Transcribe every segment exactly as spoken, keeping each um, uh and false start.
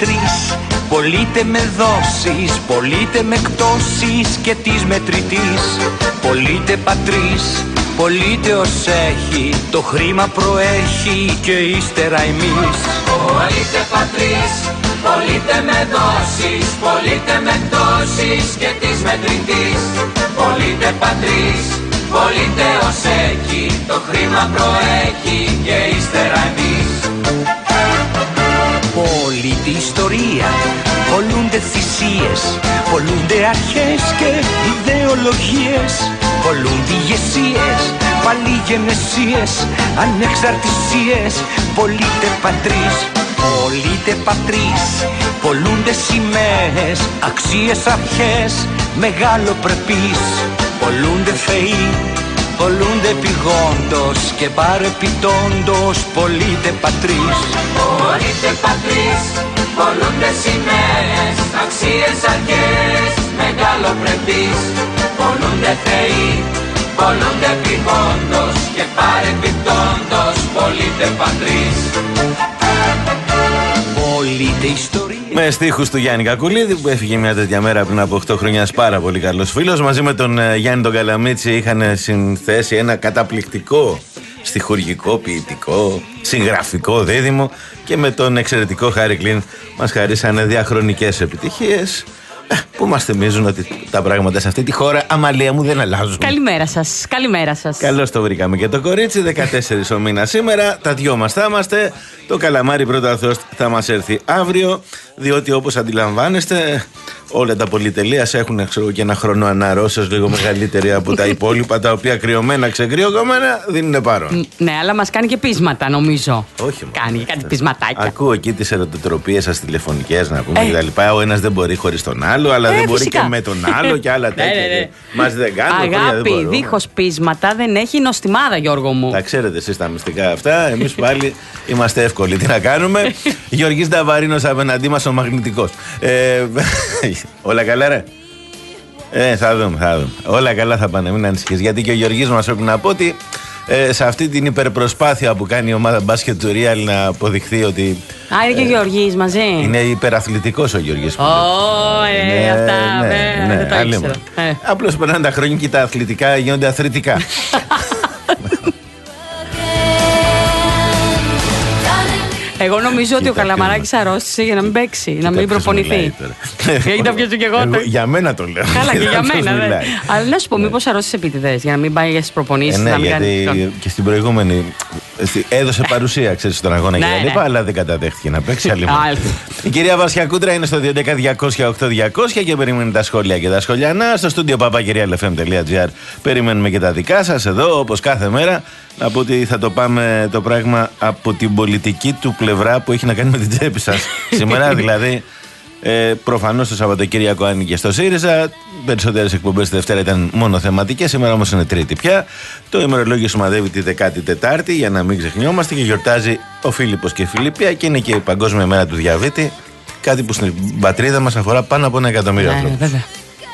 πατρίς. Πωλείται με δόσεις, πωλείται με εκτόσεις και της μετρητής. Πωλείται πατρίς, πωλείται ως έχει, το χρήμα προέχει και ύστερα εμείς. Πωλείται πατρίς, πωλείται με δόσεις, πωλείται με εκτόσεις και της μετρητής. Πωλείται πατρίς, πωλείται ως έχει, το χρήμα προέχει και ύστερα εμείς. Πωλείται ιστορία, πωλούνται θυσίες, πωλούνται αρχές και ιδεολογίες. Πωλούνται ηγεσίες, πάλι γενεσίες, ανεξαρτησίες. Πωλείται πατρίς, πωλείται πατρίς. Πωλούνται σημαίες, αξίες, αρχές, μεγάλο πρεπής. Πωλούνται θεοί, πωλούνται πηγόντως και παρεπιτώντος. Πωλείται πατρίς, πωλείται πατρίς. Πωλούνται σημαίες, αξίες, αρχές, μεγάλο πρεπής. Πωλούνται θεοί, πωλούνται πηγόντως και παρεπιτώντος. Πωλείται πατρίς. Πωλείται ιστορία. Με στίχους του Γιάννη Κακουλίδη, που έφυγε μια τέτοια μέρα πριν από οκτώ χρόνια, πάρα πολύ καλός φίλος. Μαζί με τον Γιάννη τον Καλαμίτσι είχαν συνθέσει ένα καταπληκτικό στιχουργικό, ποιητικό, συγγραφικό δίδυμο, και με τον εξαιρετικό Χάρη Κλίν μας χαρίσανε διαχρονικές επιτυχίες που μας θυμίζουν ότι τα πράγματα σε αυτή τη χώρα, Αμαλία μου, δεν αλλάζουν. Καλημέρα σας, καλημέρα σας. Καλώς το βρήκαμε και το κορίτσι. δεκατέσσερις ο μήνας σήμερα. Τα δυο μας θα είμαστε. Το καλαμάρι πρώτα ο Θεός θα μας έρθει αύριο, διότι όπως αντιλαμβάνεστε όλα τα πολυτελείας έχουν, ξέρω, και ένα χρόνο αναρρώσεως λίγο μεγαλύτερη από τα υπόλοιπα, τα οποία κρυωμένα, ξεκρυωγωμένα δεν είναι παρόν. Ναι, αλλά μας κάνει και πείσματα, νομίζω. Όχι, κάνει και κάτι πεισματάκια. Ακούω εκεί τις ερωτοτροπίες σας τηλεφωνικές, να πούμε, ε. και τα λοιπά. Ο ένας δεν μπορεί χωρίς τον άλλο, αλλά ε, δεν μπορεί φυσικά. και με τον άλλο και άλλα τέτοια. ναι, ναι. Μας δεν κάνουμε. Αγάπη, δίχως πείσματα δεν έχει νοστιμάδα, Γιώργο μου. Τα ξέρετε εσείς τα μυστικά αυτά. Εμείς πάλι είμαστε εύκολοι. Τι να κάνουμε. Γεωργής Νταβαρίνος απέναντί μας, ο μαγνητικός. Ε, όλα καλά, ρε. Ε, θα δούμε, θα δούμε. Όλα καλά θα πάνε, μην ανησυχείς. Γιατί και ο Γεωργής μας πρέπει να πω ότι ε, σε αυτή την υπερπροσπάθεια που κάνει η ομάδα μπάσκετ του Real να αποδειχθεί ότι. Α, είναι και ο Γεωργής μαζί. Είναι υπεραθλητικός ο Γεωργής. Ω, ε, αυτά, ναι, ναι, δεν το ήξερα. Ε. Απλώς περνάνε τα χρόνια και τα αθλητικά γίνονται αθλητικά. Εγώ νομίζω ότι ο Καλαμαράκης αρρώστησε για να μην παίξει, να μην προπονηθεί. Γιατί τα πιέσω κι εγώ. Για μένα το λέω. Καλά, και για μένα. Αλλά να σου πω, μήπως αρρώστησε επίτηδες για να μην πάει για τις προπονήσεις. Ναι, γιατί και στην προηγούμενη έδωσε παρουσία, ξέρεις, στον αγώνα και τα λοιπά, αλλά δεν καταδέχτηκε να παίξει άλλη. Η κυρία Βασιά Κούντρα είναι στο δύο έντεκα διακόσια οκτώ διακόσια και περιμένει τα σχόλια και τα σχολιανά. Στο στούντιο παπάκυριαλεφm.gr περιμένουμε και τα δικά σας εδώ, όπως κάθε μέρα. Να πω ότι θα το πάμε το πράγμα από την πολιτική του πλευρά που έχει να κάνει με την τσέπη σας. Σήμερα δηλαδή, ε, προφανώς το Σαββατοκύριακο άνοιγε στο ΣΥΡΙΖΑ. Περισσότερες εκπομπές τη Δευτέρα ήταν μόνο θεματικές. Σήμερα όμως είναι Τρίτη πια. Το ημερολόγιο σημαδεύει τη δεκάτη τετάρτη, για να μην ξεχνιόμαστε, και γιορτάζει ο Φίλιππος και η Φιλιππία, και είναι και η Παγκόσμια Μέρα του Διαβήτη. Κάτι που στην πατρίδα μας αφορά πάνω από ένα εκατομμύριο ναι, ανθρώπους. βέβαια.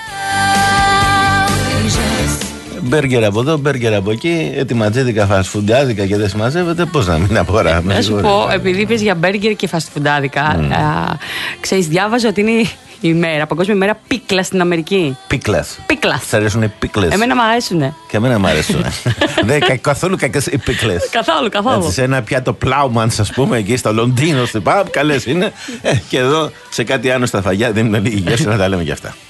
Μπέργκερ από εδώ, μπέργκερ από εκεί, ετοιματζίδικα, φαστφουντάδικα και δεν συμμαζεύεται. Πώς να μην απορράμε. Να σου πω, επειδή είπες για μπέργκερ και φαστφουντάδικα, mm. ξέρεις, διάβαζα ότι είναι η μέρα, παγκόσμια μέρα πίκλα στην Αμερική. Πίκλα. Πίκλα. Σ' αρέσουν οι πίκλες? Εμένα μου αρέσουνε. Και εμένα μου αρέσουν. Δεν είναι καθόλου κακές οι πίκλες. Καθόλου, καθόλου. Σε ένα πιάτο Πλάουμαν, α πούμε, εκεί στο Λονδίνο, στην Παμπ, καλές είναι. Ε, και εδώ σε κάτι άλλο στα φαγιά δεν είναι λίγη γεύση, να τα λέμε κι αυτά.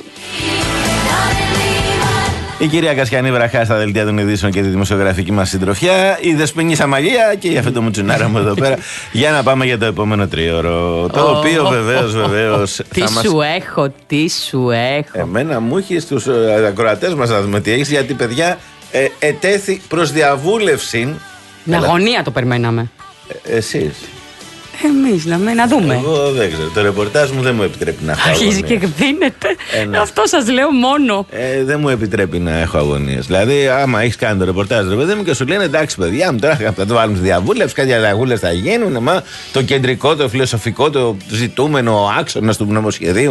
Η κυρία Κασιανή Βραχά στα δελτία των ειδήσεων και τη δημοσιογραφική μας συντροφιά. Η Δεσποινή Σαμαλία και η αυτό μου τσουνάρα μου εδώ πέρα. Για να πάμε για το επόμενο τρίωρο. Το oh, οποίο βεβαίως, βεβαίως. Τι σου μας... έχω, τι σου έχω. Εμένα μου έχει στους ε, ακροατές μας να δούμε τι έχεις, γιατί παιδιά ε, ετέθη προς διαβούλευση. Με αλλά... αγωνία το περιμέναμε. Ε, εσείς. Εμείς λέμε να δούμε. Εγώ δεν ξέρω. Το ρεπορτάζ μου δεν μου επιτρέπει να έχω αγωνίες. Αρχίζει και εκδίνεται. Ε, ναι. Αυτό σας λέω μόνο. Ε, δεν μου επιτρέπει να έχω αγωνίες. Δηλαδή, άμα έχεις κάνει το ρεπορτάζ, ρε παιδί μου, και σου λένε εντάξει, παιδιά μου, τώρα θα το βάλουμε στη διαβούλευση, κάτι διαβούλευση θα γίνουν. Μα το κεντρικό, το φιλοσοφικό, το ζητούμενο άξονα του νομοσχεδίου.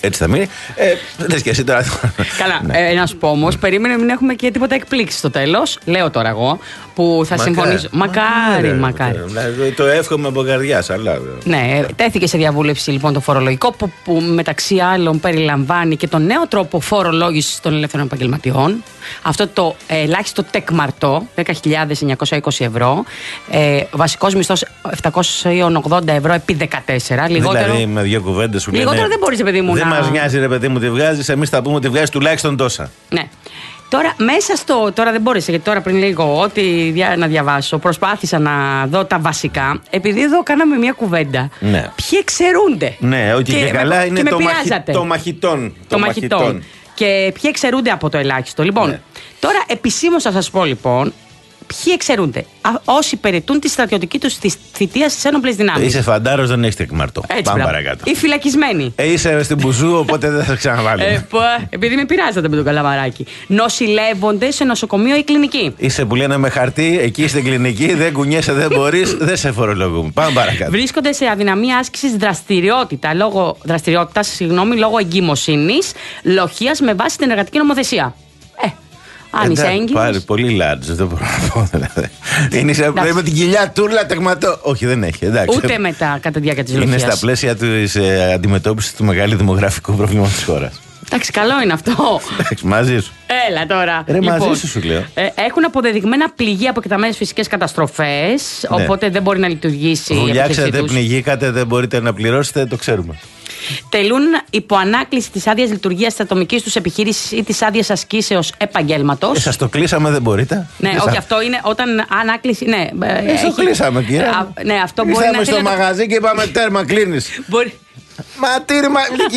Έτσι θα μείνει. Ε, λες και εσύ τώρα. Καλά, ναι. ε, να σου πω όμως, περίμενε μην έχουμε και τίποτα εκπλήξει στο τέλος. Λέω τώρα εγώ που θα μακάρι. συμφωνήσω. Μακάρι, μακάρι. μακάρι. Το εύχομαι από καρδιάς, αλλά. Ναι, τέθηκε σε διαβούλευση λοιπόν το φορολογικό που, που μεταξύ άλλων περιλαμβάνει και τον νέο τρόπο φορολόγησης των ελεύθερων επαγγελματιών. Αυτό το ε, ελάχιστο τεκμαρτό, δέκα χιλιάδες εννιακόσια είκοσι ευρώ. Ε, βασικός μισθός επτακόσια ογδόντα ευρώ επί δεκατέσσερα. Λιγότερο, δηλαδή με δύο κουβέντες σου λένε. Λιγότερο δεν μπορείς, παιδί μου. Δεν να... μας νοιάζει, ρε παιδί μου, τι βγάζεις. Εμείς θα πούμε ότι βγάζεις τουλάχιστον τόσα. Ναι. Τώρα, μέσα στο. Τώρα δεν μπόρεσα, γιατί τώρα πριν λίγο, ό,τι δια, να διαβάσω, προσπάθησα να δω τα βασικά. Επειδή εδώ κάναμε μια κουβέντα. Ναι. Ποιοι εξαιρούνται. Ναι, όχι και, και καλά με, είναι και το, μαχη, το μαχητών. Το, το μαχητών. μαχητών. Και ποιοι εξαιρούνται από το ελάχιστο. Λοιπόν, ναι. Τώρα επισήμως θα σας πω λοιπόν. Ποιοι εξαιρούνται. Α, όσοι περιττούν τη στρατιωτική του θητεία στις ένοπλες δυνάμεις. Είσαι φαντάρος, δεν έχεις τεκμαρτό. Έτσι, πάμε μπράβο. Παρακάτω. Ή φυλακισμένοι. Ε, είσαι στην Μπουζού, οπότε δεν θα ξαναβάλω. Ε, επειδή με πειράζατε με τον καλαμαράκι. Νοσηλεύονται σε νοσοκομείο ή κλινική. Είσαι που λένε με χαρτί, εκεί στην κλινική, δεν κουνιέσαι, δεν μπορείς, δεν σε φορολογούμε. Πάμε παρακάτω. Βρίσκονται σε αδυναμία άσκησης δραστηριότητα, λόγω, δραστηριότητας, συγγνώμη, λόγω εγκυμοσύνης, λοχείας με βάση την εργατική νομοθεσία. Ε, Αν είσαι έγκυος. Πάρει πολύ large, δεν μπορώ να πω. Δηλαδή. Είναι σε, με την κοιλιά τούρλα τεγματό. Όχι, δεν έχει. Εντάξει. Ούτε μετά κατά τη διάρκεια της λοχείας. Είναι στα πλαίσια της ε, αντιμετώπισης του μεγάλου δημογραφικού προβλήματος της χώρας. Εντάξει, καλό είναι αυτό. Εντάξει, μαζί σου. Έλα τώρα. Ρε, λοιπόν, μαζί σου σου λέω. Ε, έχουν αποδεδειγμένα πληγή από εκτεταμένες φυσικές καταστροφές. Ναι. Οπότε δεν μπορεί να λειτουργήσει. Βουλιάξατε, πνιγήκατε, δεν μπορείτε να πληρώσετε, το ξέρουμε. Τελούν υπό ανάκληση της άδειας λειτουργίας της ατομικής τους επιχείρησης ή της άδειας ασκήσεως επαγγέλματος. Ε, σας το κλείσαμε, δεν μπορείτε. Ναι, όχι, θα... αυτό είναι όταν ανάκληση. Ναι, ε, έχει... το κλείσαμε, κύριε. Α, ναι, αυτό μπορεί Ήρθαμε να στο μαγαζί και είπαμε τέρμα, κλείνεις. Μπορεί... Μα τύρμα,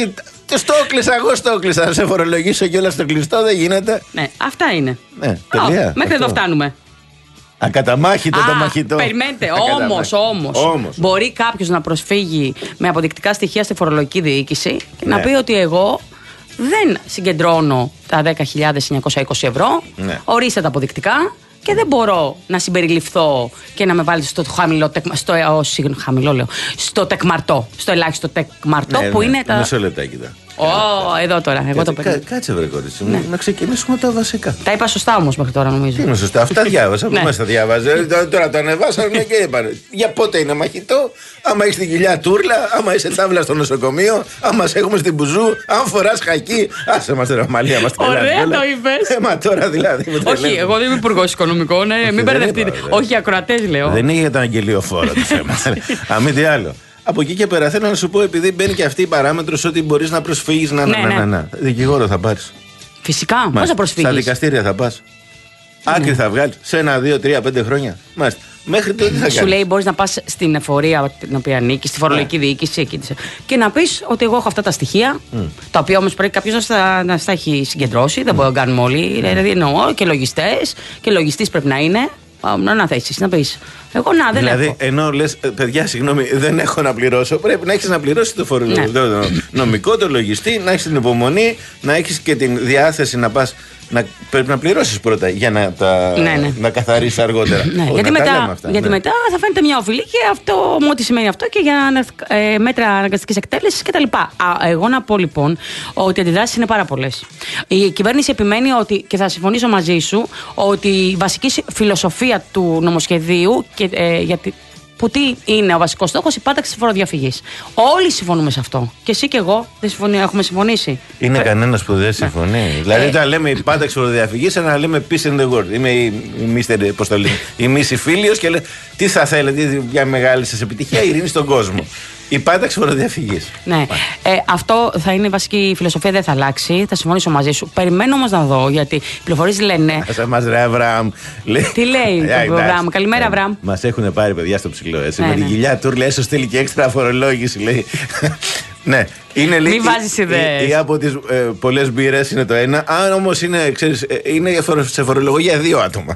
στο κλείσα, εγώ στο κλείσα. Θα σε φορολογήσω κιόλας στο κλειστό, δεν γίνεται. Ναι, αυτά είναι. Ναι, τελεία. Oh, μέχρι εδώ φτάνουμε. Ακαταμάχητο το μαχητό. Περιμένετε, όμως, όμως, όμως. Μπορεί κάποιος να προσφύγει με αποδεικτικά στοιχεία στη φορολογική διοίκηση και ναι. να πει ότι εγώ δεν συγκεντρώνω τα δέκα χιλιάδες εννιακόσια είκοσι ευρώ. Ναι. Ορίστε τα αποδεικτικά. Και δεν μπορώ να συμπεριληφθώ και να με βάλετε στο χαμηλό, στο, ο, χαμηλό λέω, στο τεκμαρτό, στο ελάχιστο τεκμαρτό ναι, που ναι, είναι τα. Μισό λεπτάκι τώρα. Ω, oh, εδώ τώρα. Εγώ το παίρνω. Κάτσε, βρε κορίτσι μου, ναι. να ξεκινήσουμε τα βασικά. Τα είπα σωστά όμως μέχρι τώρα, νομίζω. Τι είναι σωστά, αυτά διάβασα. Από μέσα τα διάβαζα. Τώρα το ανεβάσανε και είπαν. Για πότε είναι μαχητό, άμα έχει την κοιλιά τούρλα, άμα είσαι τάβλα στο νοσοκομείο, άμα σε έχουμε στην Μπουζού, αν φοράς χακί. Άσε μας τώρα, μαλλιά μας. Ωραία το είπες. Ε, μα τώρα δηλαδή. Όχι, εγώ δεν είμαι υπουργός οικονομικών, μην μπερδευτείτε. Όχι, οι ακροατές λέω. Δεν είναι για τον αγγελιοφόρο το θέμα. Αν μη τι άλλο. Από εκεί και πέρα θέλω να σου πω, επειδή μπαίνει και αυτή η παράμετρος ότι μπορείς να προσφύγεις να, ναι, να, να, να. Δικηγόρο θα πάρεις. Φυσικά, πώς θα προσφύγεις. Στα δικαστήρια θα πας. Ναι. Άκρη θα βγάλεις σε ένα, δύο, τρία, πέντε χρόνια. Μάλιστα. Μέχρι τότε τι θα κάνεις. Σου λέει μπορείς να πας στην εφορία την οποία ανήκεις, στη φορολογική ναι. διοίκηση εκεί, και να πεις ότι εγώ έχω αυτά τα στοιχεία, mm. τα οποία όμως πρέπει κάποιος να, να στα έχει συγκεντρώσει. Mm. Δεν μπορούμε να κάνουμε όλοι. Mm. Δηλαδή εννοώ και λογιστές και λογιστής πρέπει να είναι. Να θέσεις, να πεις. Εγώ να, δεν δηλαδή, έχω. Ενώ λες, παιδιά, συγγνώμη, δεν έχω να πληρώσω, πρέπει να έχεις να πληρώσεις το φορολογικό, ναι. το νομικό, το λογιστή, να έχεις την υπομονή, να έχεις και την διάθεση να πας. Να, πρέπει να πληρώσεις πρώτα για να τα ναι, ναι. να καθαρίσεις αργότερα. Ναι, γιατί μετά, αυτά, γιατί ναι. μετά θα φαίνεται μια οφειλή και αυτό, μου ό,τι σημαίνει αυτό και για ε, μέτρα αναγκαστικής εκτέλεσης κτλ. Εγώ να πω λοιπόν ότι οι αντιδράσεις είναι πάρα πολλές. Η κυβέρνηση επιμένει ότι, και θα συμφωνήσω μαζί σου, ότι η βασική φιλοσοφία του νομοσχεδίου και, ε, γιατί, που τι είναι ο βασικός στόχος, η πάταξη της φοροδιαφυγής. Όλοι συμφωνούμε σε αυτό. Και εσύ και εγώ δεν συμφωνεί, έχουμε συμφωνήσει. Είναι Φε... κανένας που δεν συμφωνεί. Ναι. Δηλαδή, όταν λέμε η πάταξη της φοροδιαφυγής, σαν να λέμε peace in the world. Είμαι η, η, η Μίση Φίλιος και λέω τι θα θέλετε για μεγάλη σας επιτυχία, ειρήνη στον κόσμο. Η πάταξη φοροδιαφυγής. Ναι. Ε, αυτό θα είναι η βασική φιλοσοφία, δεν θα αλλάξει. Θα συμφωνήσω μαζί σου. Περιμένω όμως να δω, γιατί οι πληροφορίες λένε. Άσε μας ρε Αβραάμ. Τι λέει ο Αβραάμ. Καλημέρα, Αβραάμ. Μας έχουν πάρει παιδιά στο ψηλό έτσι. Ναι, με ναι. την κοιλιά του λέει, έσω στείλει και έξτρα φορολόγηση, λέει. Ναι, είναι λίγο. Μην βάζεις ιδέες. Ή από τις ε, πολλές μπύρες είναι το ένα. Αν όμως είναι, ξέρεις, ε, είναι σε φορολογία δύο άτομα.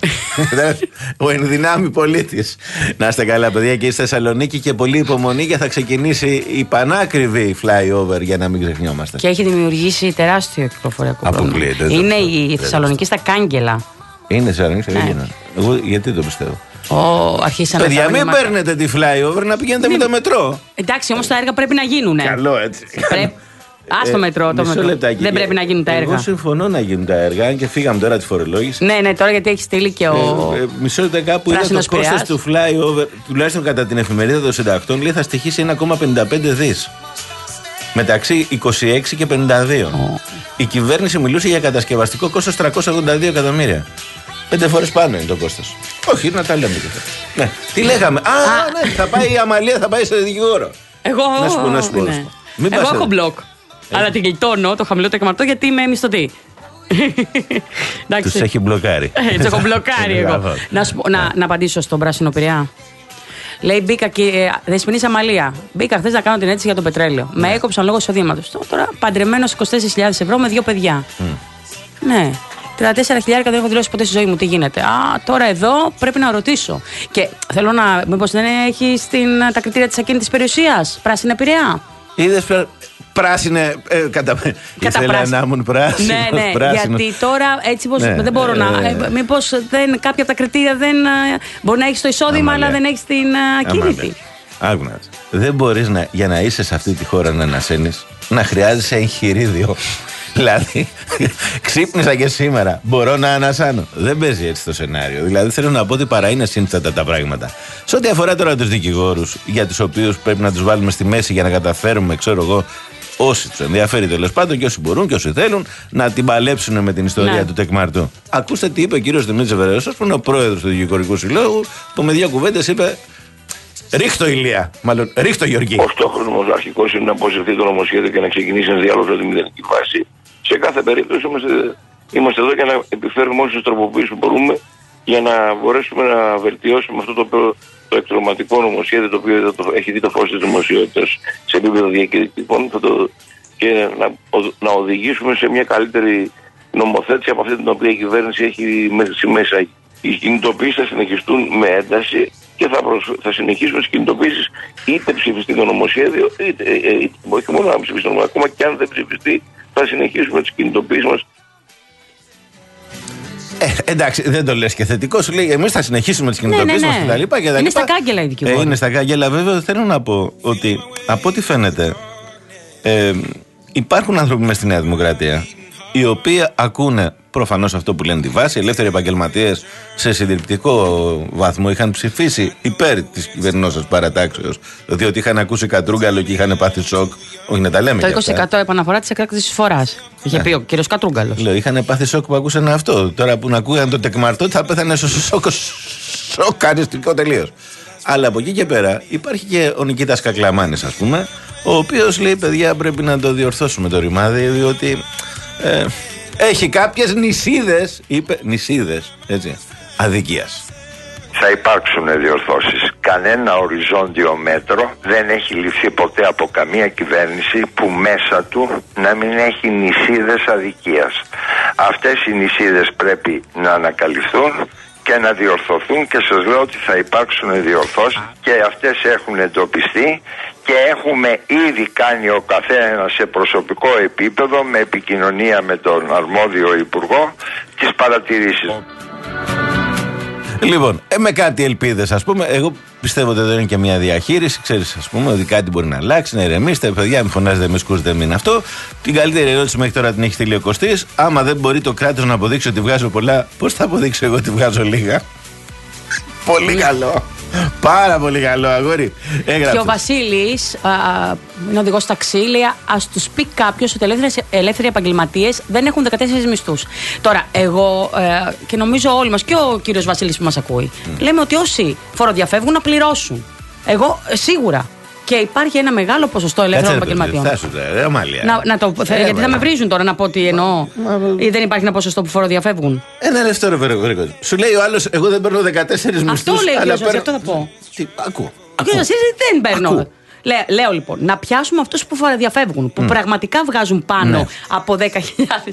Ο ενδυνάμει πολίτης. Να είστε καλά, παιδιά, και στη Θεσσαλονίκη και πολύ υπομονή και θα ξεκινήσει η πανάκριβη flyover για να μην ξεχνιόμαστε. Και έχει δημιουργήσει τεράστιο κυκλοφοριακό πρόβλημα. Είναι η Θεσσαλονίκη στα κάγκελα. Είναι Θεσσαλονίκη στα κάγκελα. Εγώ γιατί το πιστεύω. Oh, αρχίσαμε. Παιδιά, μην παίρνετε τη flyover να πηγαίνετε ναι. με το μετρό. Εντάξει, όμως τα έργα πρέπει να γίνουν. Καλό έτσι. Πρέπει... Α, στο μετρό, το μετρό. Λεπτάκι. Δεν πρέπει να γίνουν τα έργα. Εγώ συμφωνώ να γίνουν τα έργα, αν και φύγαμε τώρα τη φορολόγηση. Ναι, ναι, τώρα γιατί έχει στείλει και ο. Ε, ε, μισό λεπτό κάπου είδα το κόστος του flyover, τουλάχιστον κατά την εφημερίδα των συντακτών, λέει θα στοιχήσει ένα κόμμα πενήντα πέντε δις. Μεταξύ είκοσι έξι και πενήντα δύο. Oh. Η κυβέρνηση μιλούσε για κατασκευαστικό κόστος τριακόσια ογδόντα δύο εκατομμύρια. Πέντε φορές πάνω είναι το κόστος. Όχι, να τα λέμε και αυτά. Ναι. Τι λέγαμε. Α, ah. ναι, θα πάει η Αμαλία, θα πάει σε δικηγόρο. Εγώ. Να σου πω, να σου πω. Ναι. Εγώ έχω μπλοκ. Ε. Αλλά την γλιτώνω το χαμηλό τεκμαρτό γιατί είμαι μισθωτή. Τους έχει μπλοκάρει. Τους έχω μπλοκάρει εγώ. Να, πω, να, να απαντήσω στον Πράσινο Πειραιά. Λέει μπήκα και Δεσποινής Αμαλία. Μπήκα χθες να κάνω την αίτηση για το πετρέλαιο. Ναι. Με έκοψαν λόγω εισοδήματος. Τώρα παντρεμένος είκοσι τέσσερις χιλιάδες ευρώ με δύο παιδιά. Mm. Ναι. τριάντα τέσσερα χιλιάδες δεν έχω δηλώσει ποτέ στη ζωή μου. Τι γίνεται. Α, τώρα εδώ πρέπει να ρωτήσω. Και θέλω να. Μήπως δεν έχει τα κριτήρια της ακίνητης περιουσίας. Πράσινη Πειραιά. Είδες πράσινε. Ε, κατα... Ήθελα να ήμουν πράσινο. Ναι, ναι. Πράσινος. Γιατί τώρα έτσι πως ναι, δεν μπορώ ε, να. Ε, μήπως δεν, κάποια από τα κριτήρια δεν. Μπορεί να έχει το εισόδημα, αλλά δεν έχει την ακίνητη. Άκουνα. Δεν μπορείς να, για να είσαι σε αυτή τη χώρα να ανασένεις, να χρειάζεσαι εγχειρίδιο. Δηλαδή, ξύπνησα και σήμερα. Μπορώ να ανασάνω. Δεν παίζει έτσι το σενάριο. Δηλαδή, θέλω να πω ότι παρά είναι σύνθετα τα πράγματα. Σε ό,τι αφορά τώρα τους δικηγόρους, για τους οποίους πρέπει να τους βάλουμε στη μέση για να καταφέρουμε, ξέρω εγώ, όσοι τους ενδιαφέρει τέλος πάντων και όσοι μπορούν και όσοι θέλουν να την παλέψουν με την ιστορία ναι. του τεκμαρτού. Ακούστε τι είπε ο κύριος Δημήτρης Βερέσος, που είναι ο πρόεδρος του Δικηγορικού Συλλόγου, που με δύο κουβέντες είπε. Ρίχτω Ηλία, μάλλον ρίχτω Γεωργή. Ο στόχος μας αρχικός είναι να αποσυρθεί το νομοσχέδιο και να ξεκινήσει ένα διάλογο στη μηδενική βάση. Σε κάθε περίπτωση είμαστε, είμαστε εδώ για να επιφέρουμε όσες τροποποιήσεις που μπορούμε για να μπορέσουμε να βελτιώσουμε αυτό το, το εκτροματικό νομοσχέδιο το οποίο το, έχει δει το φως της δημοσιότητας σε επίπεδο διακηρυκτικών το, και να, να οδηγήσουμε σε μια καλύτερη νομοθέτηση από αυτή την οποία η κυβέρνηση έχει μέσα. Οι κινητοποιήσεις θα συνεχιστούν με ένταση και θα, προσ... θα συνεχίσουμε τις κινητοποιήσεις είτε ψηφιστεί το νομοσχέδιο, είτε, είτε, όχι μόνο να ψηφιστεί το νομοσχέδιο, ακόμα και αν δεν ψηφιστεί, θα συνεχίσουμε τις κινητοποιήσεις μας. Ε, εντάξει, δεν το λες και θετικό. Σου λέει, εμείς θα συνεχίσουμε τις κινητοποιήσεις ναι, ναι, ναι. μας και τα λοιπά. Και τα είναι στα κάγκελα οι δικηγόροι. Ε, είναι στα κάγκελα, βέβαια. Θέλω να πω ότι από ό,τι φαίνεται ε, υπάρχουν άνθρωποι μες στη Νέα Δημοκρατία οι οποίοι ακούνε προφανώς αυτό που λένε τη βάση. Οι ελεύθεροι επαγγελματίες σε συντριπτικό βαθμό είχαν ψηφίσει υπέρ της κυβερνώσεως παρατάξεως, διότι είχαν ακούσει Κατρούγκαλο και είχαν πάθει σοκ. Όχι να τα λέμε. Το είκοσι τοις εκατό επαναφορά της εκράτησης της φοράς. Είχε πει ο κύριος Κατρούγκαλος. Λέω, είχαν πάθει σοκ που ακούσαν αυτό. Τώρα που να ακούγαν το τεκμαρτό θα πέθανε σοκ σοκαριστικό τελείως. Αλλά από εκεί και πέρα υπάρχει και ο Νικήτας Κακλαμάνης, ας πούμε, ο οποίος λέει: παιδιά, πρέπει να το διορθώσουμε το ρημάδι, διότι. Ε, έχει κάποιες νησίδες, είπε, νησίδες, έτσι, αδικίας. Θα υπάρξουν διορθώσεις. Κανένα οριζόντιο μέτρο δεν έχει ληφθεί ποτέ από καμία κυβέρνηση που μέσα του να μην έχει νησίδες αδικίας. Αυτές οι νησίδες πρέπει να ανακαλυφθούν και να διορθωθούν και σας λέω ότι θα υπάρξουν διορθώσεις και αυτές έχουν εντοπιστεί και έχουμε ήδη κάνει ο καθένας σε προσωπικό επίπεδο με επικοινωνία με τον αρμόδιο υπουργό τις παρατηρήσεις. Λοιπόν, ε, με κάτι ελπίδες, ας πούμε, εγώ πιστεύω ότι δεν είναι και μια διαχείριση. Ξέρεις, ας πούμε, ότι κάτι μπορεί να αλλάξει, να ηρεμήσετε. Παιδιά, μην φωνάζετε, μην σκούζετε, μην αυτό. Την καλύτερη ερώτηση μέχρι τώρα την έχει στείλει ο Κωστής. Άμα δεν μπορεί το κράτος να αποδείξει ότι βγάζω πολλά, πώς θα αποδείξω εγώ ότι βγάζω λίγα? Πολύ καλό. Πάρα πολύ καλό, αγόρι. Έγραψε. Και ο Βασίλης, είναι οδηγός ταξί, λέει: ας τους πει κάποιος ότι οι ελεύθεροι επαγγελματίες δεν έχουν δεκατέσσερις μισθούς. Τώρα, εγώ ε, και νομίζω όλοι μας, και ο κύριος Βασίλης που μας ακούει, mm. λέμε ότι όσοι φοροδιαφεύγουν να πληρώσουν. Εγώ σίγουρα. Και υπάρχει ένα μεγάλο ποσοστό ελεύθερων επαγγελματιών. Να, να το, ε, γιατί θα με βρίζουν τώρα να πω ότι εννοώ. Ή δεν υπάρχει ένα ποσοστό που φοροδιαφεύγουν. Ένα λεπτό, ρε Βερίκο. Σου λέει ο άλλος: εγώ δεν παίρνω δεκατέσσερις μισθούς. Αυτό λέει ο κύριος Βασίλης, αυτό θα πω. Τι, ακούω. Ο κύριος Βασίλης δεν παίρνω. Λέ, λέω λοιπόν, να πιάσουμε αυτούς που φοροδιαφεύγουν, που mm. πραγματικά βγάζουν πάνω ναι. από δέκα χιλιάδες.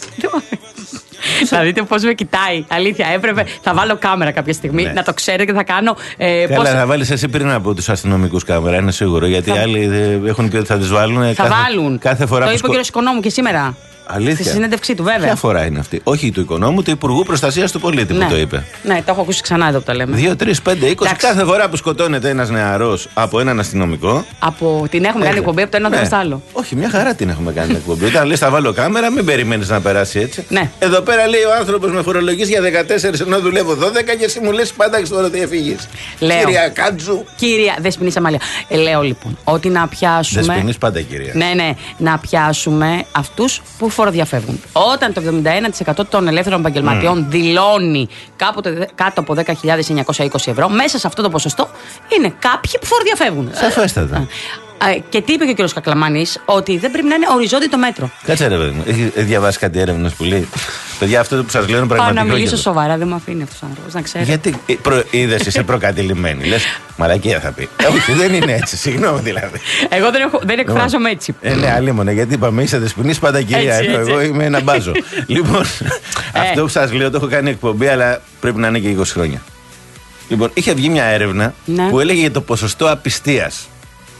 Θα δείτε πώς με κοιτάει. Αλήθεια, έπρεπε. Θα βάλω κάμερα κάποια στιγμή, ναι. να το ξέρετε και θα κάνω. Ε, Καλά, πώς... θα βάλεις εσύ πριν από τους αστυνομικούς κάμερα, είναι σίγουρο. Γιατί θα... άλλοι έχουν πει ότι θα τις βάλουν. Θα κάθε... βάλουν. Κάθε φορά το που είπε ο κύριος Οικονόμου και σήμερα. Αλήθεια. Στη συνέντευξή του, βέβαια. Ποια φορά είναι αυτή? Όχι του οικονόμου, του Υπουργού Προστασίας του Πολίτη ναι. που το είπε. Ναι, το έχω ακούσει ξανά εδώ που τα λέμε. δύο, τρία, πέντε, είκοσι. Κάθε φορά που σκοτώνεται ένας νεαρός από έναν αστυνομικό. Από την έχουμε κάνει εκπομπή από το ένα ναι. στο άλλο. Όχι, μια χαρά την έχουμε κάνει εκπομπή. Όταν λες θα βάλω κάμερα, μην περιμένεις να περάσει έτσι. Ναι. Εδώ πέρα λέει ο άνθρωπος με φορολογείς για δεκατέσσερα ενώ δουλεύω δώδεκα και εσύ μου λες πάντα έχεις φοροδιαφυγής. Κυρία Κάτζου. Κυρία Δεσποινή Αμάλια. Ε, λέω λοιπόν ότι να πιάσουμε. Δεσποινής πάντα κυρία. Ναι, ναι. Να πιάσουμε αυτούς που φοροδιαφεύγουν. Όταν το εβδομήντα ένα τοις εκατό των ελεύθερων επαγγελματιών mm. δηλώνει κάποτε κάτω από δέκα χιλιάδες εννιακόσια είκοσι ευρώ, μέσα σε αυτό το ποσοστό είναι κάποιοι που φοροδιαφεύγουν. Σαφέστατα. Και τι είπε και ο κ. Κακλαμάνης, ότι δεν πρέπει να είναι οριζόντιο το μέτρο. Κάτσε ρε παιδί μου, έχει διαβάσει κάτι έρευνες που λέει? Παιδιά, αυτό που σας λέω είναι πραγματικό. Πάω να μιλήσω σοβαρά, δεν μου αφήνει αυτός ο άνθρωπος, να ξέρει. Γιατί προ... είδες, είσαι προκατηλημένη. Λες, μαλακία θα πει. Όχι, δεν είναι έτσι, συγγνώμη δηλαδή. Εγώ δεν, έχω, δεν εκφράζομαι έτσι. Ε, ναι, αλίμονα, γιατί είπαμε είσαι Δεσποινής πάντα κυρία, ενώ εγώ είμαι ένα μπάζο. Λοιπόν, αυτό που σας λέω το έχω κάνει εκπομπή, αλλά πρέπει να είναι και είκοσι χρόνια. Λοιπόν, είχε βγει μια έρευνα ναι. που έλεγε για το ποσοστό απιστίας.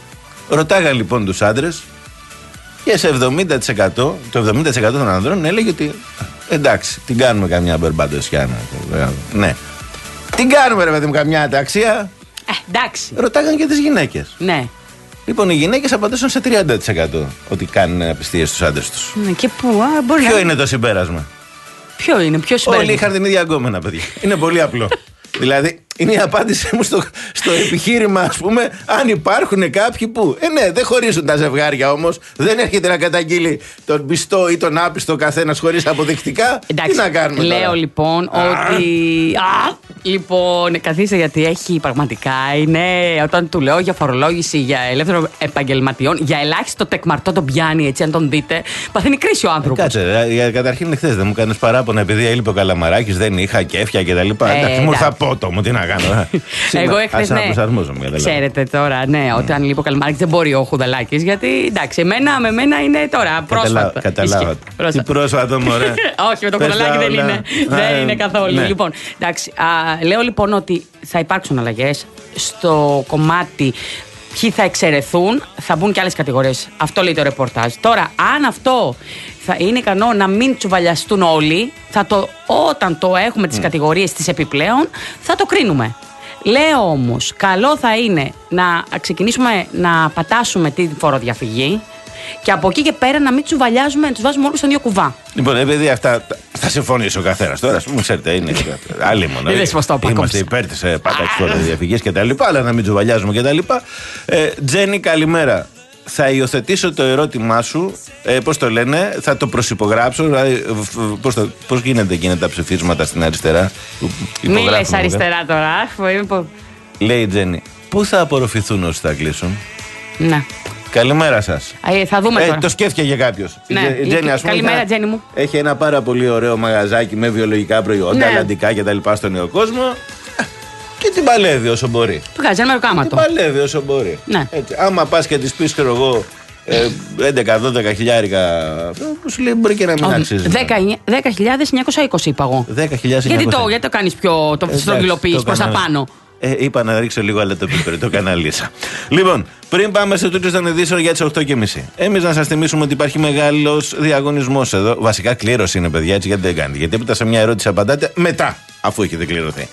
Ρωτάγαν λοιπόν τους άντρες και σε εβδομήντα τοις εκατό, το εβδομήντα τοις εκατό των ανδρών έλεγε ότι εντάξει, την κάνουμε καμιά μπερμπάντοσιάνα. Ναι. Την κάνουμε ρε παιδί μου καμιά αταξία. Ε, εντάξει. Ρωτάγαν και τις γυναίκες. Ναι. Λοιπόν, οι γυναίκες απαντούσαν σε τριάντα τοις εκατό ότι κάνουν απιστίες στους άντρες τους. Ναι, και πού, α, μπορεί Ποιο να... είναι το συμπέρασμα? Ποιο είναι, ποιο συμπέρασμα? Όλοι είχαν την ίδια γκόμενα, παιδιά. Είναι πολύ απλό. Δηλαδή, είναι η απάντησή μου στο, στο επιχείρημα, ας πούμε, αν υπάρχουν κάποιοι που. Ε, ναι, δεν χωρίζουν τα ζευγάρια όμως. Δεν έρχεται να καταγγείλει τον πιστό ή τον άπιστο καθένας χωρίς αποδεικτικά. Εντάξει, τι να κάνουμε λέω τώρα? Λοιπόν ότι. Α, λοιπόν, καθίστε γιατί έχει πραγματικά. Είναι όταν του λέω για φορολόγηση για ελεύθερο επαγγελματιών, για ελάχιστο τεκμαρτό τον πιάνει έτσι, αν τον δείτε. Παθαίνει κρίση ο άνθρωπος. Ε, κάτσε, για, καταρχήν χθες δεν μου κάνεις παράπονα επειδή έλειπε ο Καλαμαράκης, δεν είχα κέφια κτλ. Εντάξει, μου ήρθα πότο μου, τι να κάνω. Εγώ εχθές, ναι. Ξέρετε τώρα, ναι, mm. όταν λείπει ο Καλαμαράκης δεν μπορεί ο Χουδαλάκης, γιατί εντάξει, εμένα, με μένα είναι τώρα πρόσφατα. Καταλάβατε. Τι πρόσφατο, μωρέ. Όχι, με το Χουδαλάκη δεν είναι. Δεν είναι καθόλου. Λοιπόν, εντάξει, λέω λοιπόν ότι θα υπάρξουν αλλαγές στο κομμάτι. Ποιοι θα εξαιρεθούν, θα μπουν και άλλες κατηγορίες. Αυτό λέει το ρεπορτάζ. Τώρα, αν αυτό θα είναι ικανό να μην τσουβαλιαστούν όλοι, θα το, όταν το έχουμε τις mm. κατηγορίες τις επιπλέον, θα το κρίνουμε. Λέω όμως, καλό θα είναι να ξεκινήσουμε να πατάσουμε τη φοροδιαφυγή και από εκεί και πέρα να μην τσουβαλιάζουμε, να τους βάζουμε όλους στον ίδιο κουβά. Λοιπόν, επειδή αυτά θα συμφωνήσει ο καθένας τώρα, α πούμε, ξέρετε, είναι άλλη μόνο. Είμαστε υπέρ της πάταξης φοροδιαφυγής και τα λοιπά, αλλά να μην τσουβαλιάζουμε και τα λοιπά. Ε, Τζένι, καλημέρα. Θα υιοθετήσω το ερώτημά σου, ε, πώς το λένε, θα το προσυπογράψω, δηλαδή, πώς, το, πώς γίνεται εκείνα τα ψηφίσματα στην αριστερά. Μη λες αριστερά τώρα. Λέει η Τζένι, πού θα απορροφηθούν όσοι θα κλείσουν? Ναι. Καλημέρα σας. Ε, θα δούμε τώρα. Ε, το σκέφτηκε για κάποιος. Ναι. Η Τζένι, ας πούμε, καλημέρα, Τζένι μου. Έχει ένα πάρα πολύ ωραίο μαγαζάκι με βιολογικά προϊόντα, ναι. αλλαντικά κτλ. Στο νέο κόσμο. Και την παλεύει όσο μπορεί. Του βγάζει ένα μεροκάματο. Την παλεύει όσο μπορεί. Ναι. Έτσι. Άμα πας και της πεις, ξέρω εγώ, ε, έντεκα δώδεκα χιλιάρικα, που σου λέει μπορεί και να μην αξίζει. δέκα χιλιάδες εννιακόσια είκοσι είπα εγώ. δέκα χιλιάδες γιατί το, γιατί το κάνεις πιο. Το στρογγυλοποιείς προς τα πάνω. Ε, είπα να ρίξω λίγο αλλά το πίπερ, το καναλίσα. Λοιπόν, πριν πάμε στο τούτο των ειδήσεων για τις οκτώ και μισή, εμείς να σας θυμίσουμε ότι υπάρχει μεγάλος διαγωνισμός εδώ. Βασικά κλήρωση είναι, παιδιά, έτσι, γιατί δεν κάνετε. Γιατί έπειτα σε μια ερώτηση απαντάτε μετά, αφού έχετε κληρωθεί.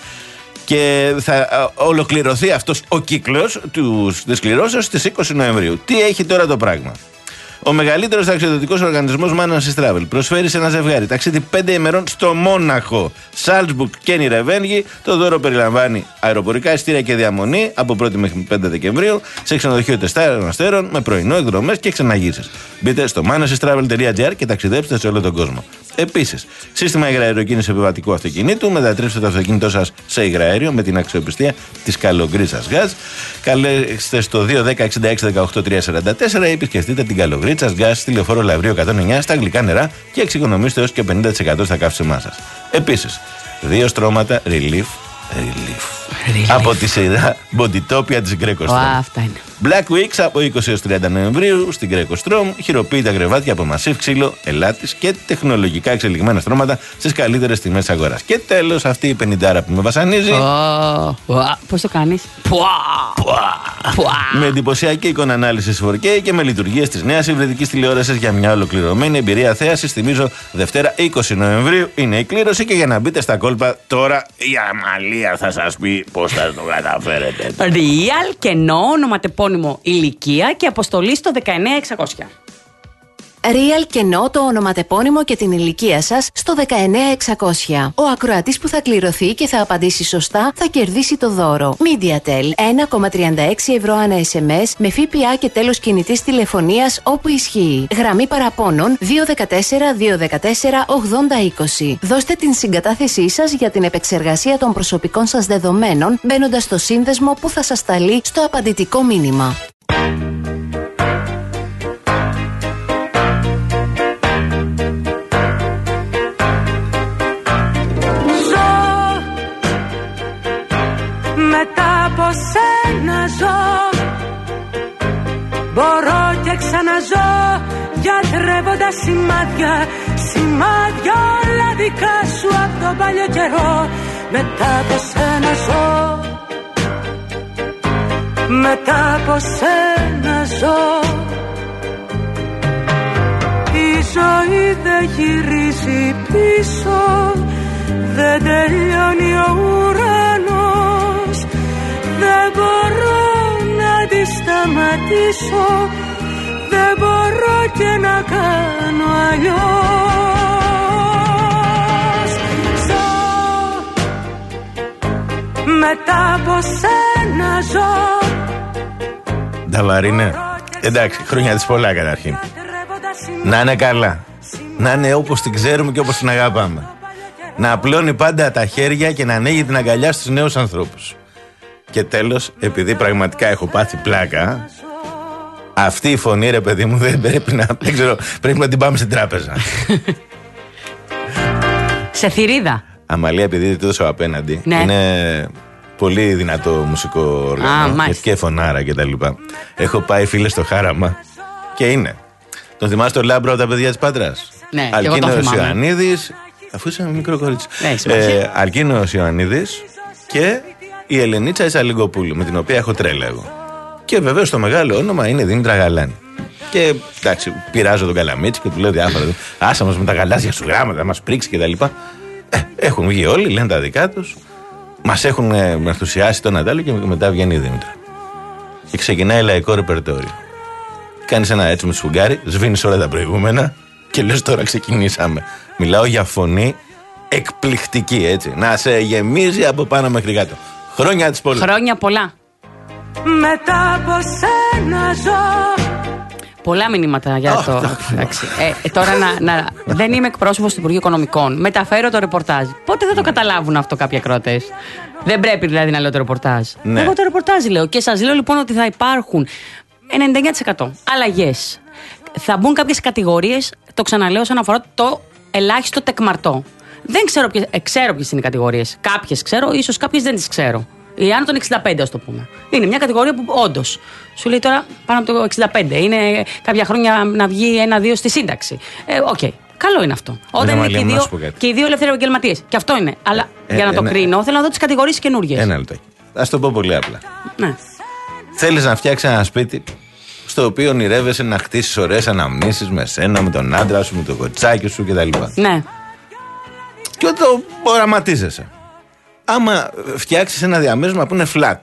Και θα ολοκληρωθεί αυτός ο κύκλος της κληρώσεως στις είκοσι Νοεμβρίου. Τι έχει τώρα το πράγμα? Ο μεγαλύτερος ταξιδιωτικός οργανισμός Manasys Travel προσφέρει σε ένα ζευγάρι ταξίδι πέντε ημερών στο Μόναχο, Σάλτσμπουργκ και Νιρεβέργη. Το δώρο περιλαμβάνει αεροπορικά εισιτήρια και διαμονή από πρώτη μέχρι πέντε Δεκεμβρίου σε ξενοδοχείο τεσσάρων αστέρων με πρωινό, εκδρομές και ξεναγήσεις. Μπείτε στο manasys travel τελεία gr και ταξιδέψτε σε όλο τον κόσμο. Επίσης, σύστημα υγραεροκίνησης επιβατικού αυτοκινήτου. Μετατρέψτε το αυτοκίνητό σας σε υγραέριο με την αξιοπιστία της Καλογρίτσας Gas. Καλέστε στο δύο ένα μηδέν εξήντα έξι δεκαοκτώ τριακόσια σαράντα τέσσερα ή επισκεφτείτε την Καλογρίτσας Gas στη Λεωφόρο Λαυρίου εκατόν εννιά στα γλυκά νερά και εξοικονομήστε έως και πενήντα τοις εκατό στα καύσιμά σας. Επίσης, δύο στρώματα Relief. Relief. Relief. Από τη σειρά Bodytopia της Greco Stone. Αυτά είναι. Black Weeks από είκοσι έως τριάντα Νοεμβρίου στην Greco Strom. Χειροποίητα κρεβάτια από μασίφ ξύλο, ελάτης και τεχνολογικά εξελιγμένα στρώματα στις καλύτερες τιμές αγοράς. Και τέλος, αυτή η πενηντάρα που με βασανίζει. Πώς το κάνεις? Με εντυπωσιακή εικόνα ανάλυση φορ κέι και με λειτουργίες της νέας υβριδικής τηλεόρασης για μια ολοκληρωμένη εμπειρία θέασης. Θυμίζω, Δευτέρα είκοσι Νοεμβρίου είναι η κλήρωση και για να μπείτε στα κόλπα τώρα η Αμαλία θα σας πει πώς θα το καταφέρετε. Real, κενό, ονοματεπώνυμο, ηλικία και αποστολή στο δεκαεννέα εξακόσια. Real, κενό, το ονοματεπώνυμο και την ηλικία σας στο δεκαεννέα εξακόσια. Ο ακροατής που θα κληρωθεί και θα απαντήσει σωστά θα κερδίσει το δώρο. MediaTel, ένα κόμμα τριάντα έξι ευρώ ανά ες εμ ες με ΦΠΑ και τέλος κινητής τηλεφωνίας όπου ισχύει. Γραμμή παραπώνων δύο ένα τέσσερα δύο ένα τέσσερα ογδόντα είκοσι. Δώστε την συγκατάθεσή σας για την επεξεργασία των προσωπικών σας δεδομένων μπαίνοντας στο σύνδεσμο που θα σας σταλεί στο απαντητικό μήνυμα. Μετά από σένα ζω, μπορώ και ξαναζώ, γιατρεύοντας σημάδια, σημάδια όλα δικά σου από τον παλιό καιρό. Μετά από σένα ζω, μετά από σένα ζω. Η ζωή δεν γυρίζει πίσω, δεν τελειώνει ο ουρανός. Δεν μπορώ να τη σταματήσω, δεν μπορώ και να κάνω αλλιώς. Ζω, μετά από σένα ζω. Νταλαρίνε, εντάξει, χρόνια της πολλά καταρχήν. Να είναι καλά, να είναι όπως την ξέρουμε και όπως την αγαπάμε. Να απλώνει πάντα τα χέρια και να ανοίγει την αγκαλιά στους νέους ανθρώπους. Και τέλος, επειδή πραγματικά έχω πάθει πλάκα, αυτή η φωνή, ρε παιδί μου, δεν πρέπει να, δεν ξέρω, πρέπει να την πάμε στην τράπεζα. Σε θηρίδα. Αμαλία, επειδή δεν τόσο απέναντι, ναι. Είναι πολύ δυνατό μουσικό όργανο και φωνάρα και τα λοιπά. Έχω πάει, φίλε, στο Χάραμα και είναι. Τον θυμάσαι το Λάμπρο από τα παιδιά της Πάτρας? Ναι, Αλκίνος Ιωαννίδης, αφού είσαι μικρό κορίτσι. Ναι, ε, Αλκίνος Ιωαννίδης και η Ελενίτσα Ισαλιγκοπούλου, με την οποία έχω τρέλα εγώ. Και βεβαίως το μεγάλο όνομα είναι Δήμητρα Γαλάνη. Και εντάξει, πειράζω τον Καλαμίτσι και του λέω διάφορα. Άσα μας με τα γαλάζια σου γράμματα, μας πρίξει κτλ. Ε, έχουν βγει όλοι, λένε τα δικά τους. Μας έχουν ε, ενθουσιάσει τον Αντάλλο και μετά βγαίνει η Δήμητρα. Και ξεκινάει λαϊκό ρεπερτόριο. Κάνεις ένα έτσι με το σφουγγάρι, σβήνεις όλα τα προηγούμενα και λες τώρα ξεκινήσαμε. Μιλάω για φωνή εκπληκτική, έτσι. Να σε γεμίζει από πάνω μέχρι κάτω. Χρόνια της πολλά. Χρόνια πολλά. Μετά από σένα ζω. Πολλά μηνύματα για oh, το. ε, ε, τώρα να, να, δεν είμαι εκπρόσωπος του Υπουργείου Οικονομικών. Μεταφέρω το ρεπορτάζ. Πότε θα το καταλάβουν αυτό κάποιοι ακροατές? Δεν πρέπει δηλαδή να λέω το ρεπορτάζ. Ναι. Εγώ το ρεπορτάζ λέω. Και σας λέω λοιπόν ότι θα υπάρχουν ενενήντα εννέα τοις εκατό αλλαγές. Θα μπουν κάποιες κατηγορίες, το ξαναλέω, όσον αφορά το ελάχιστο τεκμαρτό. Δεν ξέρω ποιες, ε, ξέρω ποιες είναι οι κατηγορίες. Κάποιες ξέρω, ίσως κάποιες δεν τις ξέρω. Η άνω των εξήντα πέντε, ας το πούμε. Είναι μια κατηγορία που όντως σου λέει τώρα πάνω από το εξήντα πέντε. Είναι κάποια χρόνια να βγει ένα-δύο στη σύνταξη. Ε, Οκ. Okay. Καλό είναι αυτό. Όταν είναι και οι, δύο, και οι δύο ελεύθεροι επαγγελματίες. Και αυτό είναι. Αλλά ε, για να ε, το ε, κρίνω, θέλω να δω τις κατηγορίες καινούργιες. Ένα λεπτό. Ας το πω πολύ απλά. Ναι. Θέλεις να φτιάξεις ένα σπίτι στο οποίο ονειρεύεσαι να χτίσεις ωραίες αναμνήσεις με σένα, με τον άντρα σου, με το κοτσάκι σου κτλ. Ναι. Και το οραματίζεσαι. Άμα φτιάξεις ένα διαμέρισμα που είναι flat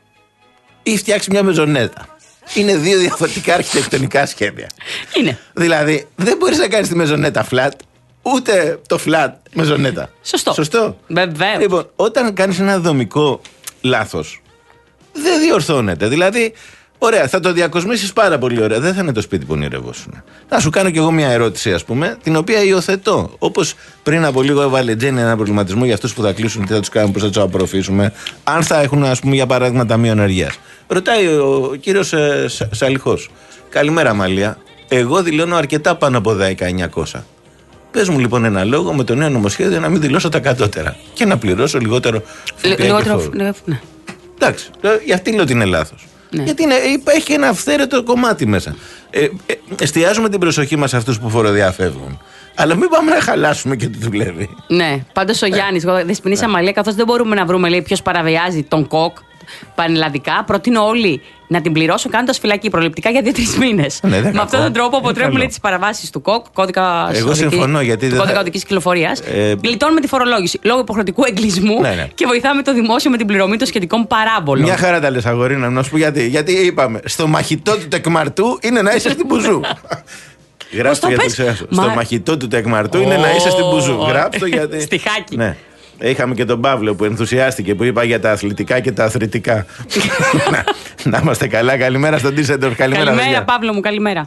ή φτιάξεις μια μεζονέτα, είναι δύο διαφορετικά αρχιτεκτονικά σχέδια. Είναι. Δηλαδή, δεν μπορείς να κάνεις τη μεζονέτα flat, ούτε το flat μεζονέτα. Σωστό. Σωστό. Βεβαίως. Λοιπόν, όταν κάνεις ένα δομικό λάθος, δεν διορθώνεται. Δηλαδή, ωραία, θα το διακοσμήσεις πάρα πολύ ωραία. Δεν θα είναι το σπίτι που ονειρευόσουν. Θα σου κάνω κι εγώ μια ερώτηση, ας πούμε, την οποία υιοθετώ. Όπως πριν από λίγο έβαλε Τζέννη ένα προβληματισμό για αυτούς που θα κλείσουν, τι θα τους κάνουμε, πώς θα τους απορροφήσουμε, αν θα έχουν, ας πούμε, για παράδειγμα, ταμείο ενεργείας. Ρωτάει ο κύριος ε, Σαλιχός. Καλημέρα, Μαλία. Εγώ δηλώνω αρκετά πάνω από δέκα χιλιάδες εννιακόσια. Πες μου λοιπόν ένα λόγο με το νέο νομοσχέδιο να μην δηλώσω τα κατώτερα και να πληρώσω λιγότερο ΦΠΑ και φόρους. Ναι. Εντάξει, για αυτή λέω ότι είναι λάθος. Ναι. Γιατί είναι, έχει ένα αυθαίρετο κομμάτι μέσα. Ε, ε, εστιάζουμε την προσοχή μας σε αυτούς που φοροδιαφεύγουν. Αλλά μην πάμε να χαλάσουμε και τι δουλεύει. Ναι, πάντως ο Γιάννης, εγώ Δεσποινή Αμαλία, καθώς δεν μπορούμε να βρούμε ποιος παραβιάζει τον ΚΟΚ πανελλαδικά, προτείνω όλοι να την πληρώσουν κάνοντας φυλακή προληπτικά για δύο-τρεις μήνες. Ναι, με αυτόν τον τρόπο αποτρέπουμε τις παραβάσεις του ΚΟΚ, κώδικα οδικής κυκλοφορίας. Ε, Γλιτώνουμε τη φορολόγηση λόγω υποχρεωτικού εγκλισμού ναι, ναι. και βοηθάμε το δημόσιο με την πληρωμή των σχετικών παράβολων. Μια χαρά τα λες, αγορίνα, να σου πω γιατί. Γιατί είπαμε, στο μαχητό του τεκμαρτού είναι να είσαι στην Μπουζού. Γράψτε το γιατί ξέχασα. Μα... Στο μαχητό του τεκμαρτού oh, είναι να είσαι στην Μπουζού. Oh, Γράψτε γιατί. Στιχάκι. Ναι. Είχαμε και τον Παύλο που ενθουσιάστηκε, που είπα για τα αθλητικά και τα αθλητικά. να, να είμαστε καλά. Καλημέρα στον Ντίσεντορφ. Καλημέρα, καλημέρα Παύλο μου, καλημέρα.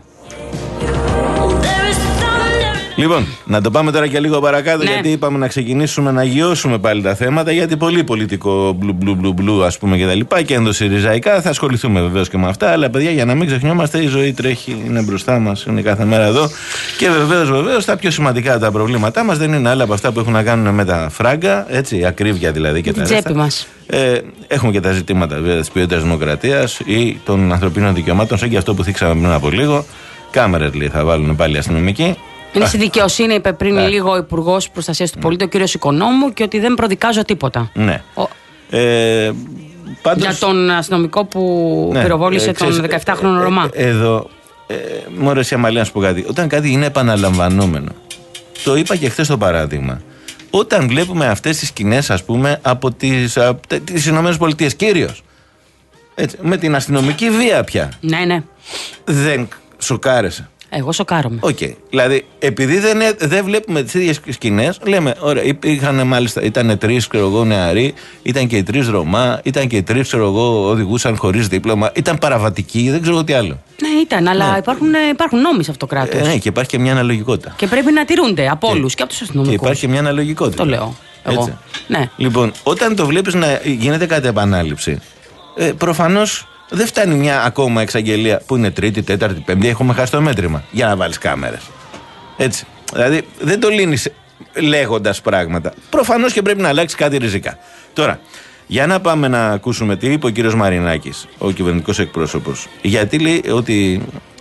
Λοιπόν, να το πάμε τώρα και λίγο παρακάτω, ναι. γιατί είπαμε να ξεκινήσουμε να γιώσουμε πάλι τα θέματα. Γιατί πολύ πολιτικό μπλου μπλου μπλου μπλου, ας πούμε, και τα λοιπά, και ενδοσυριζαϊκά. Θα ασχοληθούμε βεβαίως και με αυτά. Αλλά παιδιά, για να μην ξεχνιόμαστε, η ζωή τρέχει, είναι μπροστά μας, είναι κάθε μέρα εδώ. Και βεβαίως, βεβαίως, τα πιο σημαντικά τα προβλήματά μας δεν είναι άλλα από αυτά που έχουν να κάνουν με τα φράγκα, έτσι, ακρίβεια δηλαδή και την τα τσέπη μας. Ε, έχουμε και τα ζητήματα της ποιότητας δημοκρατίας ή των ανθρωπίνων δικαιωμάτων, σαν και αυτό που θίξαμε πριν από λίγο. Κάμερες λέει θα βάλουν πάλι αστυνομικοί. Είναι στη δικαιοσύνη, είπε πριν yeah. λίγο ο Υπουργός Προστασίας του Πολίτη, ο κύριος Οικονόμου, και ότι δεν προδικάζω τίποτα. Ναι. Ο... Ε, πάντως... Για τον αστυνομικό που ναι, πυροβόλησε ε, τον δεκαεφτάχρονο Ρωμά. Ε, εδώ, ε, μωρέ εσύ Αμαλία, να σου πω κάτι. Όταν κάτι είναι επαναλαμβανόμενο, το είπα και χθες το παράδειγμα. Όταν βλέπουμε αυτές τις σκηνές, ας πούμε, από τις, τις ΗΠΑ, κυρίως. Έτσι, με την αστυνομική βία πια. Ναι, ναι. Δεν σοκάρεσε. Εγώ σοκάρομαι. Οκ. Okay. Δηλαδή, επειδή δεν, δεν βλέπουμε τις ίδιες σκηνές, λέμε, ωραία, είχαν μάλιστα, ήταν τρεις νεαροί, ήταν και οι τρεις Ρωμά, ήταν και οι τρεις, ξέρω εγώ, οδηγούσαν χωρίς δίπλωμα, ήταν παραβατικοί, δεν ξέρω τι άλλο. Ναι, ήταν, αλλά ναι. υπάρχουν, υπάρχουν νόμοι σε αυτό το κράτος. Ε, ναι, και υπάρχει και μια αναλογικότητα. Και πρέπει να τηρούνται από όλους και από τους αστυνομικούς. Και υπάρχει και μια αναλογικότητα. Το λέω. Εγώ. Ναι. Λοιπόν, όταν το βλέπεις να γίνεται κάτι επανάληψη, ε, προφανώς. Δεν φτάνει μια ακόμα εξαγγελία που είναι Τρίτη, Τέταρτη, Πέμπτη. Έχουμε χάσει το μέτρημα για να βάλεις κάμερες. Έτσι. Δηλαδή δεν το λύνεις λέγοντας πράγματα. Προφανώς και πρέπει να αλλάξει κάτι ριζικά. Τώρα, για να πάμε να ακούσουμε τι είπε ο κύριος Μαρινάκης, ο κυβερνητικός εκπρόσωπος. Γιατί λέει ότι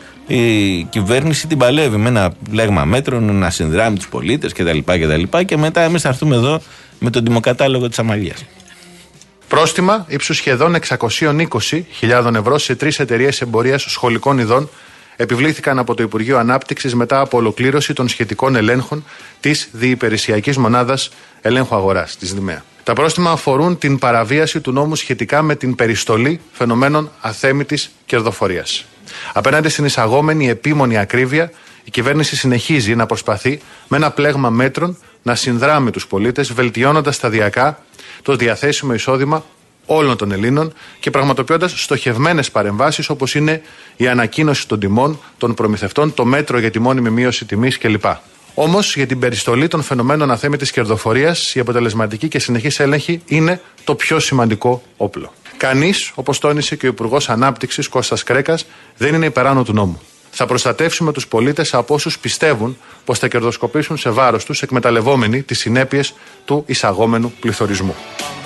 η κυβέρνηση την παλεύει με ένα πλέγμα μέτρων να συνδράμει τους πολίτες κτλ. Και, και μετά εμείς θα έρθουμε εδώ με τον τιμοκατάλογο της Αμαλίας. Πρόστιμα ύψους σχεδόν εξακόσιες είκοσι χιλιάδες ευρώ σε τρεις εταιρείες εμπορίας σχολικών ειδών επιβλήθηκαν από το Υπουργείο Ανάπτυξης μετά από ολοκλήρωση των σχετικών ελέγχων της Διυπηρεσιακής Μονάδας Ελέγχου Αγοράς, της ΔΙΜΕΑ. Τα πρόστιμα αφορούν την παραβίαση του νόμου σχετικά με την περιστολή φαινομένων αθέμητης κερδοφορίας. Απέναντι στην εισαγόμενη επίμονη ακρίβεια, η κυβέρνηση συνεχίζει να προσπαθεί με ένα πλέγμα μέτρων να συνδράμει τους πολίτες, βελτιώνοντας σταδιακά το διαθέσιμο εισόδημα όλων των Ελλήνων και πραγματοποιώντας στοχευμένες παρεμβάσεις όπως είναι η ανακοίνωση των τιμών των προμηθευτών, το μέτρο για τη μόνιμη μείωση τιμής κλπ. Όμως, για την περιστολή των φαινομένων αθέμητης κερδοφορίας, η αποτελεσματική και συνεχής έλεγχη είναι το πιο σημαντικό όπλο. Κανείς, όπως τόνισε και ο Υπουργός Ανάπτυξης Κώστας Κρέκας, δεν είναι υπεράνω του νόμου. Θα προστατεύσουμε τους πολίτες από όσους πιστεύουν πως θα κερδοσκοπήσουν σε βάρος τους, εκμεταλλευόμενοι τις συνέπειες του εισαγόμενου πληθωρισμού.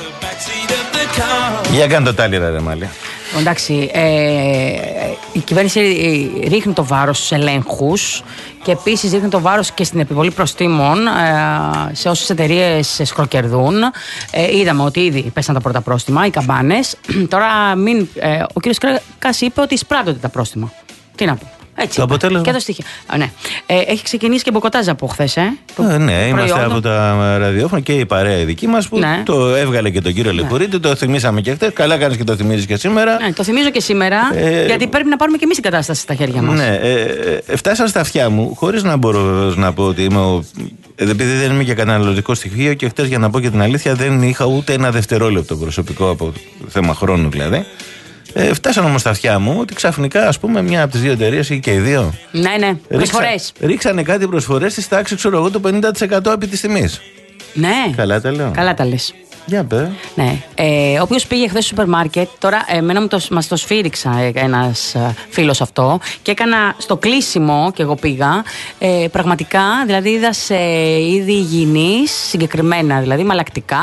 Για κάνε το τάλιρα, ρε Μάλια. Εντάξει, ε, η κυβέρνηση ρίχνει το βάρος στους ελέγχους και επίσης ρίχνει το βάρος και στην επιβολή προστίμων ε, σε όσες εταιρείες σκροκερδούν. Ε, είδαμε ότι ήδη πέσαν τα πρώτα πρόστιμα, οι καμπάνες. Τώρα μην, ε, ο κ. Κράκας είπε ότι εισπράττονται τα πρόστιμα. Τι να πω. Έτσι, το αποτέλεσμα. Και το στοιχείο. Α, ναι. ε, έχει ξεκινήσει και μποκοτάζ από χθες, ε. ε ναι, είμαστε από τα ραδιόφωνα και η παρέα η δική μας που ναι. το έβγαλε και τον κύριο ναι. Λεκουρίτη. Το θυμήσαμε και χθες. Καλά κάνεις και το θυμίζεις και σήμερα. Ναι, το θυμίζω και σήμερα. Ε, γιατί πρέπει να πάρουμε και εμείς την κατάσταση στα χέρια μας. Ναι, ε, ε, φτάσαν στα αυτιά μου, χωρίς να μπορώ να πω ότι είμαι ο. Επειδή δεν είμαι και καταναλωτικό στοιχείο και χθες, για να πω και την αλήθεια, δεν είχα ούτε ένα δευτερόλεπτο προσωπικό από θέμα χρόνου δηλαδή. Ε, φτάσαν όμως στα αυτιά μου ότι ξαφνικά, ας πούμε, μια από τις δύο εταιρείες ή και οι δύο. Ναι, ναι, προσφορές. Ρίξανε κάτι προσφορές στη τάξη, ξέρω εγώ, το πενήντα τοις εκατό επί της τιμής. Ναι. Καλά τα λέω. Καλά τα λες. Για πέ. Ναι. Ε, Όποιος πήγε χθες στο σούπερ μάρκετ, τώρα εμένα μας το σφύριξα ένας φίλος αυτό και έκανα στο κλείσιμο και εγώ πήγα. Ε, πραγματικά, δηλαδή είδα σε είδη υγιεινής, συγκεκριμένα δηλαδή μαλακτικά,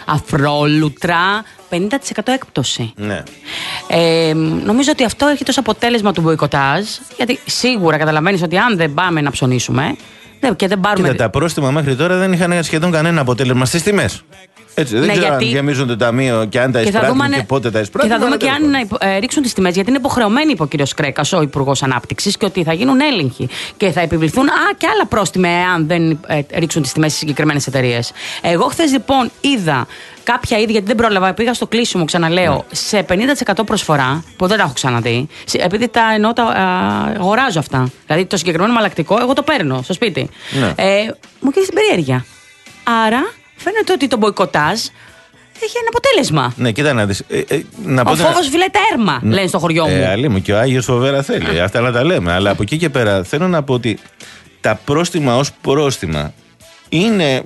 αφρόλουτρα, πενήντα τοις εκατό έκπτωση. Ναι. Ε, νομίζω ότι αυτό έρχεται ως αποτέλεσμα του μποϊκοτάζ, γιατί σίγουρα καταλαβαίνεις ότι αν δεν πάμε να ψωνίσουμε και δεν πάρουμε. Κοίτα, τα πρόστιμα μέχρι τώρα δεν είχαν σχεδόν κανένα αποτέλεσμα στις τιμές. Έτσι, δεν ναι, ξέρω γιατί... αν γεμίζουν το ταμείο και αν τα εισπράττουν και, και πότε τα εισπράττουν. Και θα δούμε και αν ε, ρίξουν τις τιμές, γιατί είναι υποχρεωμένοι, είπε ο κύριος Κρέκας, ο Υπουργός Ανάπτυξης, και ότι θα γίνουν έλεγχοι και θα επιβληθούν α, και άλλα πρόστιμα αν δεν ε, ρίξουν τις τιμές στις συγκεκριμένες εταιρείες. Εγώ χθες λοιπόν είδα κάποια είδη, γιατί δεν πρόλαβα, πήγα στο κλείσιμο, ξαναλέω, ναι. σε πενήντα τοις εκατό προσφορά, που δεν τα έχω ξαναδεί, επειδή τα εννοώ, τα αγοράζω αυτά. Δηλαδή το συγκεκριμένο μαλακτικό, εγώ το παίρνω στο σπίτι. Ναι. Ε, μου κάνει την περιέργεια. Άρα φαίνεται ότι το μποϊκοτάζ έχει ένα αποτέλεσμα. Ναι, κοίτα να δεις. Ε, ε, να ο φόβος να... φυλάει τα έρμα, ναι. λένε στο χωριό μου. Ε, αλλή μου, και ο Άγιος φοβέρα θέλει. Αυτά να τα λέμε. Αλλά από εκεί και πέρα θέλω να πω ότι τα πρόστιμα ως πρόστιμα είναι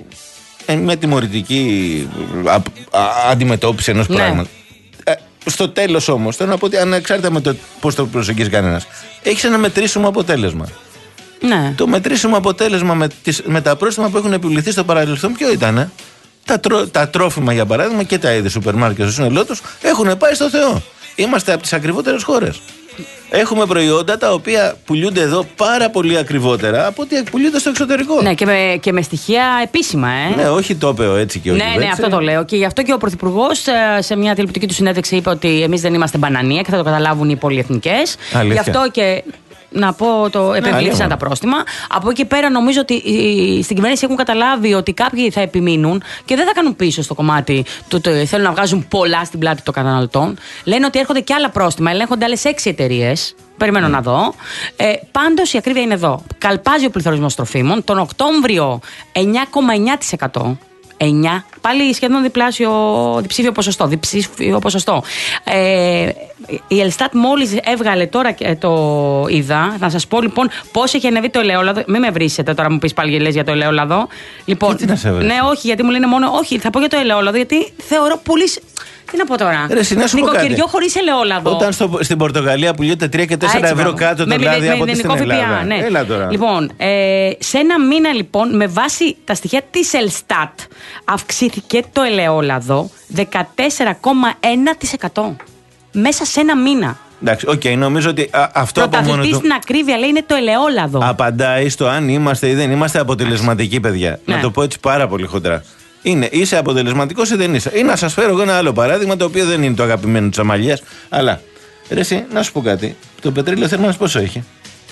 με τιμωρητική α, α, αντιμετώπιση ενός ναι. πράγματος. Ε, στο τέλος όμως, θέλω να πω ότι ανεξάρτητα με το πώς το προσεγγίζει κανένας, έχεις ένα μετρήσιμο αποτέλεσμα. Ναι. Το μετρήσιμο αποτέλεσμα με, τις, με τα πρόστιμα που έχουν επιβληθεί στο παρελθόν ποιο ήταν? Τα, τρο, τα τρόφιμα για παράδειγμα και τα είδη σούπερ μάρκετ στο σύνολό τους έχουν πάει στο Θεό. Είμαστε από τις ακριβότερες χώρες. Έχουμε προϊόντα τα οποία πουλούνται εδώ πάρα πολύ ακριβότερα από ό,τι πουλούνται στο εξωτερικό. Ναι, και με, και με στοιχεία επίσημα, ε. Ναι, όχι το είπε έτσι και όχι. Ναι, ναι, αυτό το λέω. Και γι' αυτό και ο Πρωθυπουργός σε μια τηλεοπτική του συνέντευξη είπε ότι εμείς δεν είμαστε μπανανία και θα το καταλάβουν οι πολυεθνικές. Γι' αυτό και. Να πω το επευλήθησαν τα πρόστιμα. Από εκεί πέρα νομίζω ότι στην κυβέρνηση έχουν καταλάβει ότι κάποιοι θα επιμείνουν και δεν θα κάνουν πίσω στο κομμάτι του ότι θέλουν να βγάζουν πολλά στην πλάτη των καταναλωτών. Λένε ότι έρχονται και άλλα πρόστιμα. Ελέγχονται άλλες έξι εταιρείες. Περιμένω mm. να δω. Ε, πάντως η ακρίβεια είναι εδώ. Καλπάζει ο πληθωρισμός τροφίμων. Τον Οκτώβριο εννιά κόμμα εννιά τοις εκατό. εννιά, πάλι σχεδόν διπλάσιο, διψήφιο ποσοστό. Διψήφιο ποσοστό. Ε, η Ελστάτ μόλις έβγαλε τώρα, το είδα, να σας πω λοιπόν πώς έχει ανεβεί το ελαιόλαδο. Μην με βρίσετε τώρα, μου πεις πάλι λες για το ελαιόλαδο. Λοιπόν, τι να σε βρει. Ναι, όχι, γιατί μου λένε μόνο. Όχι, θα πω για το ελαιόλαδο, γιατί θεωρώ πολύ. Τι να πω τώρα. Νοικοκυριό χωρίς ελαιόλαδο. Όταν στο, στην Πορτογαλία πουλιέται τρία και τέσσερα ευρώ κάτω το λάδι από τη στην Ελλάδα. Ναι. Έλα τώρα. Λοιπόν, ε, σε ένα μήνα λοιπόν, με βάση τα στοιχεία της Ελστάτ, αυξήθηκε το ελαιόλαδο δεκατέσσερα κόμμα ένα τοις εκατό. Μέσα σε ένα μήνα. Εντάξει, οκ, okay, νομίζω ότι α, αυτό από μόνο του. Στην ακρίβεια λέει είναι το ελαιόλαδο. Απαντάει στο αν είμαστε ή δεν είμαστε αποτελεσματικοί, παιδιά. Ναι. Να το πω έτσι πάρα πολύ χοντρά. Είναι, είσαι αποτελεσματικός ή δεν είσαι. Ή να σας φέρω εγώ ένα άλλο παράδειγμα, το οποίο δεν είναι το αγαπημένο της Αμαλίας. Αλλά, ρε εσύ, να σου πω κάτι. Το πετρέλαιο θέρμανσης πόσο έχει?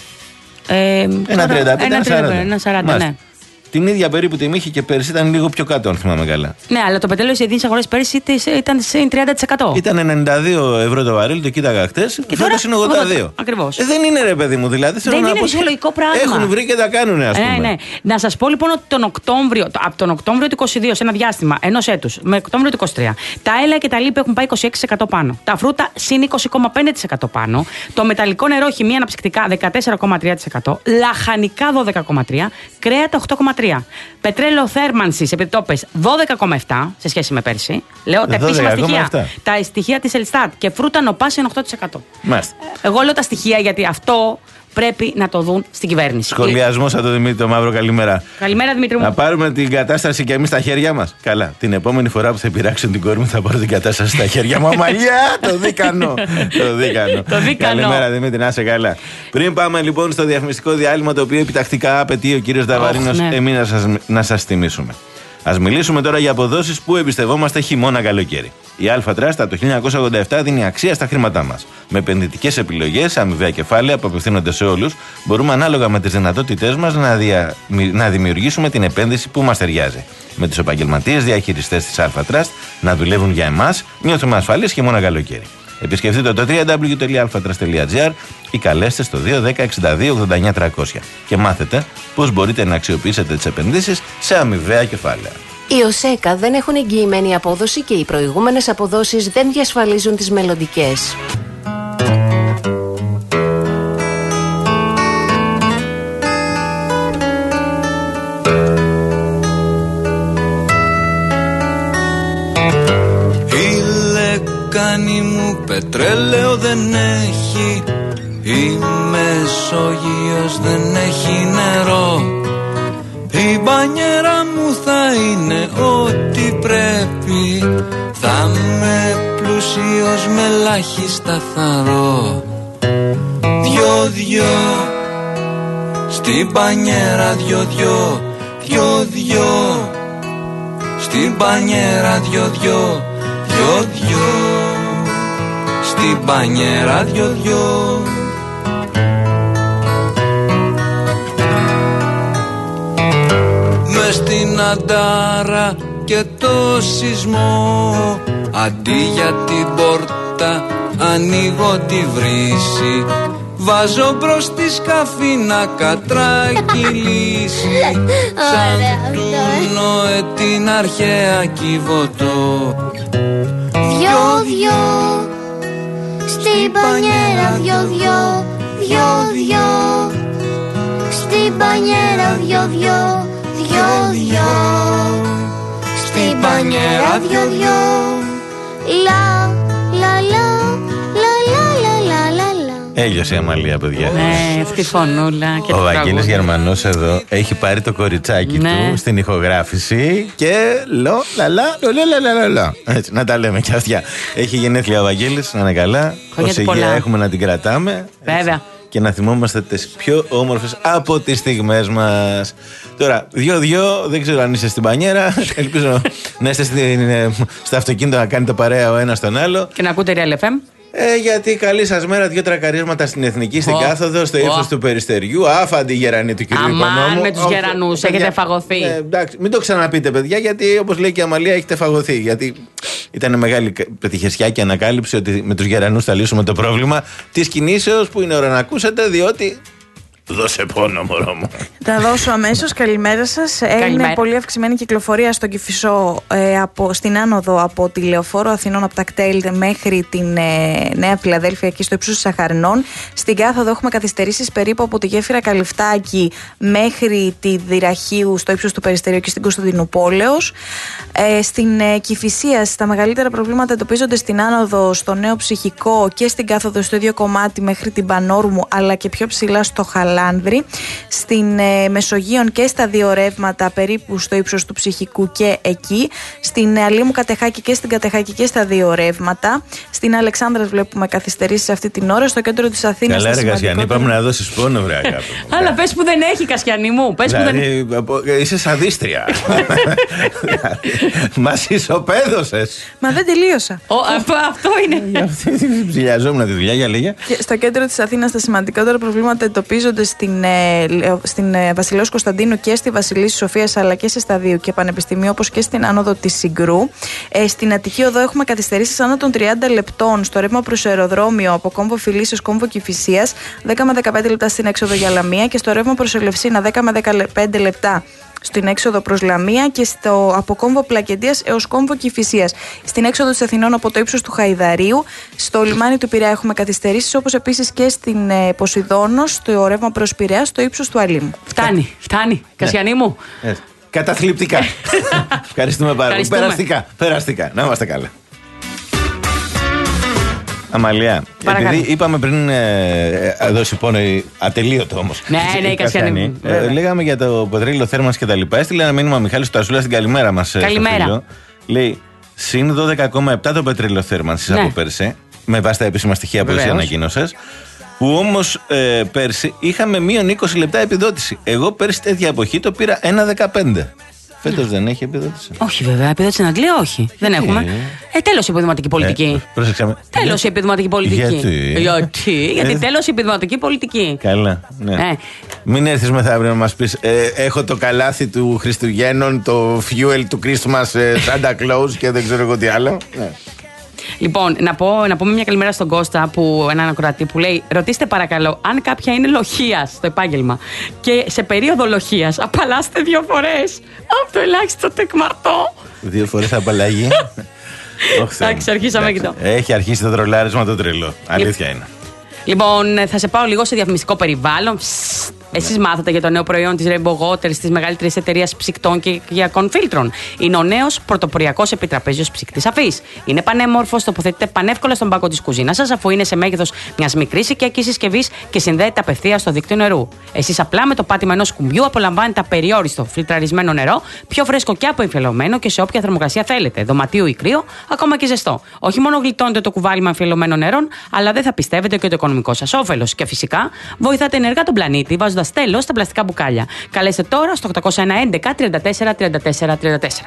Ε, ένα τριάντα πέντε, ένα σαράντα. Ένα σαράντα, ναι. Την ίδια περίπου τιμή είχε και πέρυσι, ήταν λίγο πιο κάτω, αν θυμάμαι καλά. Ναι, αλλά το πετρέλαιο στις ειδήσεις αγορές πέρυσι ήταν σε τριάντα τοις εκατό. Ήταν ενενήντα δύο ευρώ το βαρέλι, το κοίταγα χτες. Και τώρα είναι ογδόντα δύο. Ακριβώς. Ε, δεν είναι ρε παιδί μου, δηλαδή. Δεν είναι φυσιολογικό πράγμα. Έχουν βρει και τα κάνουν, ας πούμε. Ναι, ναι. Να σας πω λοιπόν ότι τον Οκτώβριο, από τον Οκτώβριο του είκοσι δύο, σε ένα διάστημα ενός έτους, με Οκτώβριο του είκοσι τρία, τα έλαια και τα λίπη έχουν πάει είκοσι έξι τοις εκατό πάνω. Τα φρούτα συν είκοσι κόμμα πέντε τοις εκατό πάνω. Το μεταλλικό νερό, χημεία, αναψυκτικά δεκατέσσερα κόμμα τρία τοις εκατό. Λαχανικά δώδεκα κόμμα τρία τοις εκατό. Κρέατα οκτώ κόμμα τρία τοις εκατό. Πετρέλαιο θέρμανσης, επειδή το πες, δώδεκα κόμμα επτά τοις εκατό σε σχέση με πέρσι. Λέω τα επίσημα στοιχεία. Τα στοιχεία της Ελστάτ. Και φρούτα νοπάς είναι οκτώ τοις εκατό. Μάλιστα. Εγώ λέω τα στοιχεία γιατί αυτό πρέπει να το δουν στην κυβέρνηση. Σχολιασμός από τον Δημήτρη το Μαύρο, καλημέρα. Καλημέρα, Δημήτρη μου. Να πάρουμε την κατάσταση και εμείς στα χέρια μας. Καλά. Την επόμενη φορά που θα πειράξουν την κόρη μου θα πάρω την κατάσταση στα χέρια μου. Αμαλιά! Το δίκανο. Το δίκανο. Το δίκανο. Καλημέρα, Δημήτρη, να είσαι καλά. Πριν πάμε λοιπόν στο διαφημιστικό διάλειμμα, το οποίο επιτακτικά απαιτεί ο κύριος Δαβαρίνος, oh, ναι. εμείς να σας, να σας θυμίσουμε. Ας μιλήσουμε τώρα για αποδόσεις που εμπιστευόμαστε χειμώνα καλοκαίρι. Η Alpha Trust από το χίλια εννιακόσια ογδόντα επτά δίνει αξία στα χρήματά μας. Με επενδυτικές επιλογές, αμοιβαία κεφάλαια που απευθύνονται σε όλους, μπορούμε ανάλογα με τις δυνατότητές μας να, δια... να δημιουργήσουμε την επένδυση που μας ταιριάζει. Με τους επαγγελματίες διαχειριστές της Alpha Trust να δουλεύουν για εμάς, νιώθουμε ασφαλείς χειμώνα καλοκαίρι. Επισκεφτείτε το double-u double-u double-u τελεία alpha trust τελεία gr ή καλέστε στο δύο ένα μηδέν εξήντα δύο ογδόντα εννιά τριακόσια και μάθετε πώς μπορείτε να αξιοποιήσετε τις επενδύσεις σε αμοιβαία κεφάλαια. Οι ΟΣΕΚΑ δεν έχουν εγγυημένη απόδοση και οι προηγούμενες αποδόσεις δεν διασφαλίζουν τις μελλοντικές. λιμάνι μου πετρέλαιο δεν έχει. Η Μεσόγειος δεν έχει νερό. Η μπανιέρα μου θα είναι ό,τι πρέπει. Θα είμαι πλούσιος με ελάχιστα θαρώ. Δυο-δυο στην μπανιέρα, δυο-δυο, δυο-δυο στην μπανιέρα, δυο-δυο, δυο-δυο στην μπανιέρα, δυο-δυο. Μες στην Αντάρα και το σεισμό, αντί για την πόρτα ανοίγω τη βρύση. Βάζω μπρος τη σκαφή να κατρακυλήσει. Σαν του Νόε την αρχαία Κιβωτό. Δυο-δυο στην πανιέρα, δυο-δυο, δυο-δυο στην πανιέρα, δυο-δυο, δυο-δυο στην πανιέρα, δυο-δυο. Λα, λα, λα. Έλειωσε η Αμαλία, παιδιά. Ναι, στη φωνούλα και ο Βαγγέλης Γερμανός εδώ έχει πάρει το κοριτσάκι ναι. του στην ηχογράφηση και λο, λαλα, λο, έτσι, να τα λέμε κι αυτιά. Έχει γενέθλια ο Βαγγέλης, να είναι καλά. Όση υγεία έχουμε να την κρατάμε. Βέβαια. Έτσι, και να θυμόμαστε τις πιο όμορφες από τις στιγμές μας. Τώρα, δύο-δύο, δεν ξέρω αν είστε στην πανιέρα. Ελπίζω να είστε στην, στο αυτοκίνητο να κάνετε παρέα ο ένας στον άλλο. Και να ακούτε Real εφ εμ. Ε, γιατί καλή σας μέρα, δύο τρακαρίσματα στην Εθνική, στην oh. Κάθοδο, στο ύψος oh. του Περιστεριού. Άφαντη γερανή του κυρίου Οικονόμου. Αμάν με τους γερανούς, έχετε φαγωθεί. Ε, εντάξει, μην το ξαναπείτε, παιδιά, γιατί όπως λέει και η Αμαλία, έχετε φαγωθεί. Γιατί ήταν μεγάλη πετυχεσιά και ανακάλυψη ότι με τους γερανούς θα λύσουμε το πρόβλημα της κινήσεως που είναι ώρα να ακούσετε, διότι. Δώσε πόνο, μωρό μου. Θα δώσω αμέσως. Καλημέρα σας. Είναι πολύ αυξημένη κυκλοφορία στον Κηφισό ε, από, στην άνοδο από τη Λεωφόρο Αθηνών από τα κτέλ μέχρι την ε, Νέα Φιλαδέλφια εκεί στο ύψος της Σαχαρινών. Στην κάθοδο έχουμε καθυστερήσεις περίπου από τη γέφυρα Καλυφτάκη μέχρι τη Δυραχείου στο ύψος του Περιστερίου και στην Κωνσταντινούπολεως. Ε, στην ε, Κηφισία τα μεγαλύτερα προβλήματα εντοπίζονται στην άνοδο στο Νέο Ψυχικό και στην κάθοδο στο ίδιο κομμάτι μέχρι την Πανόρμου, αλλά και πιο ψηλά στο Χαλά. Στην ε, Μεσογείων και στα δύο ρεύματα περίπου στο ύψος του Ψυχικού και εκεί. Στην Αλήμου Κατεχάκη και στην Κατεχάκη και στα δύο ρεύματα. Στην Αλεξάνδρας βλέπουμε καθυστερήσεις αυτή την ώρα. Στο κέντρο της Αθήνας. Καλά, ρε Κασιανή, πάμε να δώσεις πόνο, βρε αγάπη. Αλλά πες που δεν έχει, Κασιανή μου. Πες δηλαδή, που δεν... είσαι σαδίστρια. Μας ισοπαίδωσες. Μα δεν τελείωσα. Αυτό είναι. Ψηλιαζόμουν τη δουλειά για λίγα. Στο κέντρο της Αθήνας τα σημαντικότερα προβλήματα εντοπίζονται στην, στην Βασιλέως Κωνσταντίνου και στη Βασιλίσσης Σοφίας, αλλά και σε σταδίου και πανεπιστημίου, όπως και στην άνοδο της Συγκρού. Ε, στην Αττική Οδό έχουμε καθυστερήσεις άνω των τριάντα λεπτών στο ρεύμα προς αεροδρόμιο από κόμβο Φιλής ως κόμβο Κηφισίας, δέκα με δεκαπέντε λεπτά στην έξοδο για Λαμία, και στο ρεύμα προς Ελευσίνα δέκα με δεκαπέντε λεπτά στην έξοδο προς Λαμία, και στο από κόμβο Πλακεντίας έως κόμβο Κηφισίας. Στην έξοδο της Αθηνών από το ύψος του Χαϊδαρίου, στο λιμάνι του Πειραιά έχουμε καθυστερήσεις, όπως επίσης και στην ε, Ποσειδώνο, στο ρεύμα προς Πειραιά, στο ύψος του Αλήμου. Φτάνει, φτάνει. Κασιανή μου. Ε, καταθλιπτικά. Ευχαριστούμε πάρα πολύ. Περαστικά, περαστικά. Να είμαστε καλά. Αμαλία, παρακαλώ. Επειδή είπαμε πριν ε, ε, δώσει πόνο ατελείωτο όμως. Ναι, ναι, η Κασιανή. Ε, λέγαμε για το πετρέλαιο θέρμανσης και τα λοιπά. Έστειλε ένα μήνυμα Μιχάλης Τασούλα στην καλημέρα μας. Καλημέρα. Φίλο. Λέει συν δώδεκα κόμμα επτά το πετρέλαιο θέρμανσης ναι. από πέρσι, με βάση τα επίσημα στοιχεία που εσύ ανακοίνωσες. Που όμως ε, πέρσι είχαμε μείον είκοσι λεπτά επιδότηση. Εγώ πέρσι τέτοια εποχή το πήρα ένα δεκαπέντε. Φέτος δεν έχει επιδότηση. Όχι, βέβαια. Επιδότηση στην Αγγλία, όχι. Δεν έχουμε. Ε, τέλος η επιδοματική πολιτική. Ε, πρόσεξαμε. Τέλος η επιδοματική πολιτική. Γιατί? Γιατί, Γιατί τέλος η επιδοματική πολιτική. Καλά. Ναι. Ε. Μην έρθεις μεθαύριο να μας πεις ε, έχω το καλάθι του Χριστουγέννων, το fuel του Christmas ε, Santa Claus και δεν ξέρω εγώ τι άλλο. Ναι. Λοιπόν, να, πω, να πούμε μια καλημέρα στον Κώστα, που, έναν ακροατή που λέει: ρωτήστε παρακαλώ αν κάποια είναι λοχείας στο επάγγελμα και σε περίοδο λοχείας απαλλάσσετε δύο φορές από το ελάχιστο τεκμαρτό. Δύο φορές απαλλαγή. Εντάξει, αρχίσαμε και το. Έχει αρχίσει το τρολάρισμα το τρελό. Αλήθεια είναι. Λοιπόν, θα σε πάω λίγο σε διαφημιστικό περιβάλλον. Εσείς μάθατε για το νέο προϊόν της Rainbow Waters, της μεγαλύτερης εταιρείας ψυκτών και οικιακών φίλτρων. Είναι ο νέος πρωτοποριακός επιτραπέζιος ψυκτής αφής. Είναι πανέμορφος, τοποθετείται πανεύκολα στον πάγκο της κουζίνας σας, αφού είναι σε μέγεθος μιας μικρής οικιακής συσκευής και συνδέεται απευθείας στο δίκτυο νερού. Εσείς απλά με το πάτημα ενός κουμπιού απολαμβάνετε απεριόριστο φιλτραρισμένο νερό, πιο φρέσκο και αποεμφιαλωμένο και σε όποια θερμοκρασία θέλετε, δωματίου ή κρύο, ακόμα και ζεστό. Όχι μόνο γλιτώνετε το κουβάλι με αμφιαλωμένο νερό, αλλά δεν θα πιστεύετε και το οικονομικό σας όφελος. Και φυσικά βοηθάτε ενεργά τον πλανήτη, βάζοντας τέλος στα πλαστικά μπουκάλια. Καλέστε τώρα στο οκτώ ένα ένα τριάντα τέσσερα τριάντα τέσσερα τριάντα τέσσερα.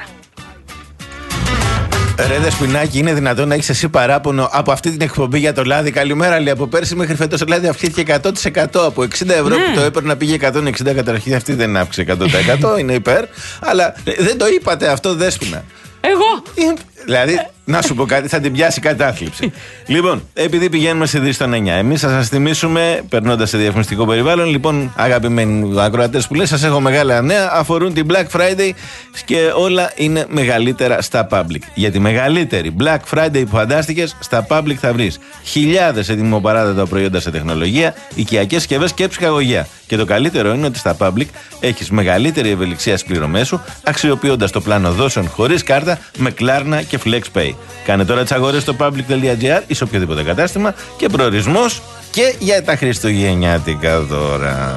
Ρε Δεσποινάκη, είναι δυνατόν να έχεις εσύ παράπονο από αυτή την εκπομπή για το λάδι? Καλημέρα, λέει. Από πέρσι μέχρι φέτος το λάδι αυξήθηκε εκατό τοις εκατό. Από εξήντα ευρώ ναι. που το έπαιρνα πήγε εκατόν εξήντα. Καταρχήν αυτή δεν αύξησε εκατό τοις εκατό, είναι υπέρ. Αλλά δεν το είπατε αυτό, Δέσποινα. Εγώ! Δηλαδή, να σου πω κάτι, θα την πιάσει κατάθλιψη. Λοιπόν, επειδή πηγαίνουμε σε δύο στον εννιά, εμείς θα σας θυμίσουμε, περνώντας σε διαφημιστικό περιβάλλον, λοιπόν, αγαπημένοι ακροατές που λέει, σας έχω μεγάλα νέα, αφορούν την Black Friday και όλα είναι μεγαλύτερα στα public. Για τη μεγαλύτερη Black Friday που φαντάστηκες, στα public θα βρεις χιλιάδες ετοιμοπαράδοτα προϊόντα σε τεχνολογία, οικιακές συσκευές και ψυχαγωγία. Και το καλύτερο είναι ότι στα public έχεις μεγαλύτερη ευελιξία στις πληρωμές σου, αξιοποιώντας το πλάνο δόσεων χωρίς κάρτα με Klarna και FlexPay. Κάνε τώρα τις αγορές στο public.gr ή σε οποιοδήποτε κατάστημα και προορισμός και για τα χριστουγεννιάτικα δώρα.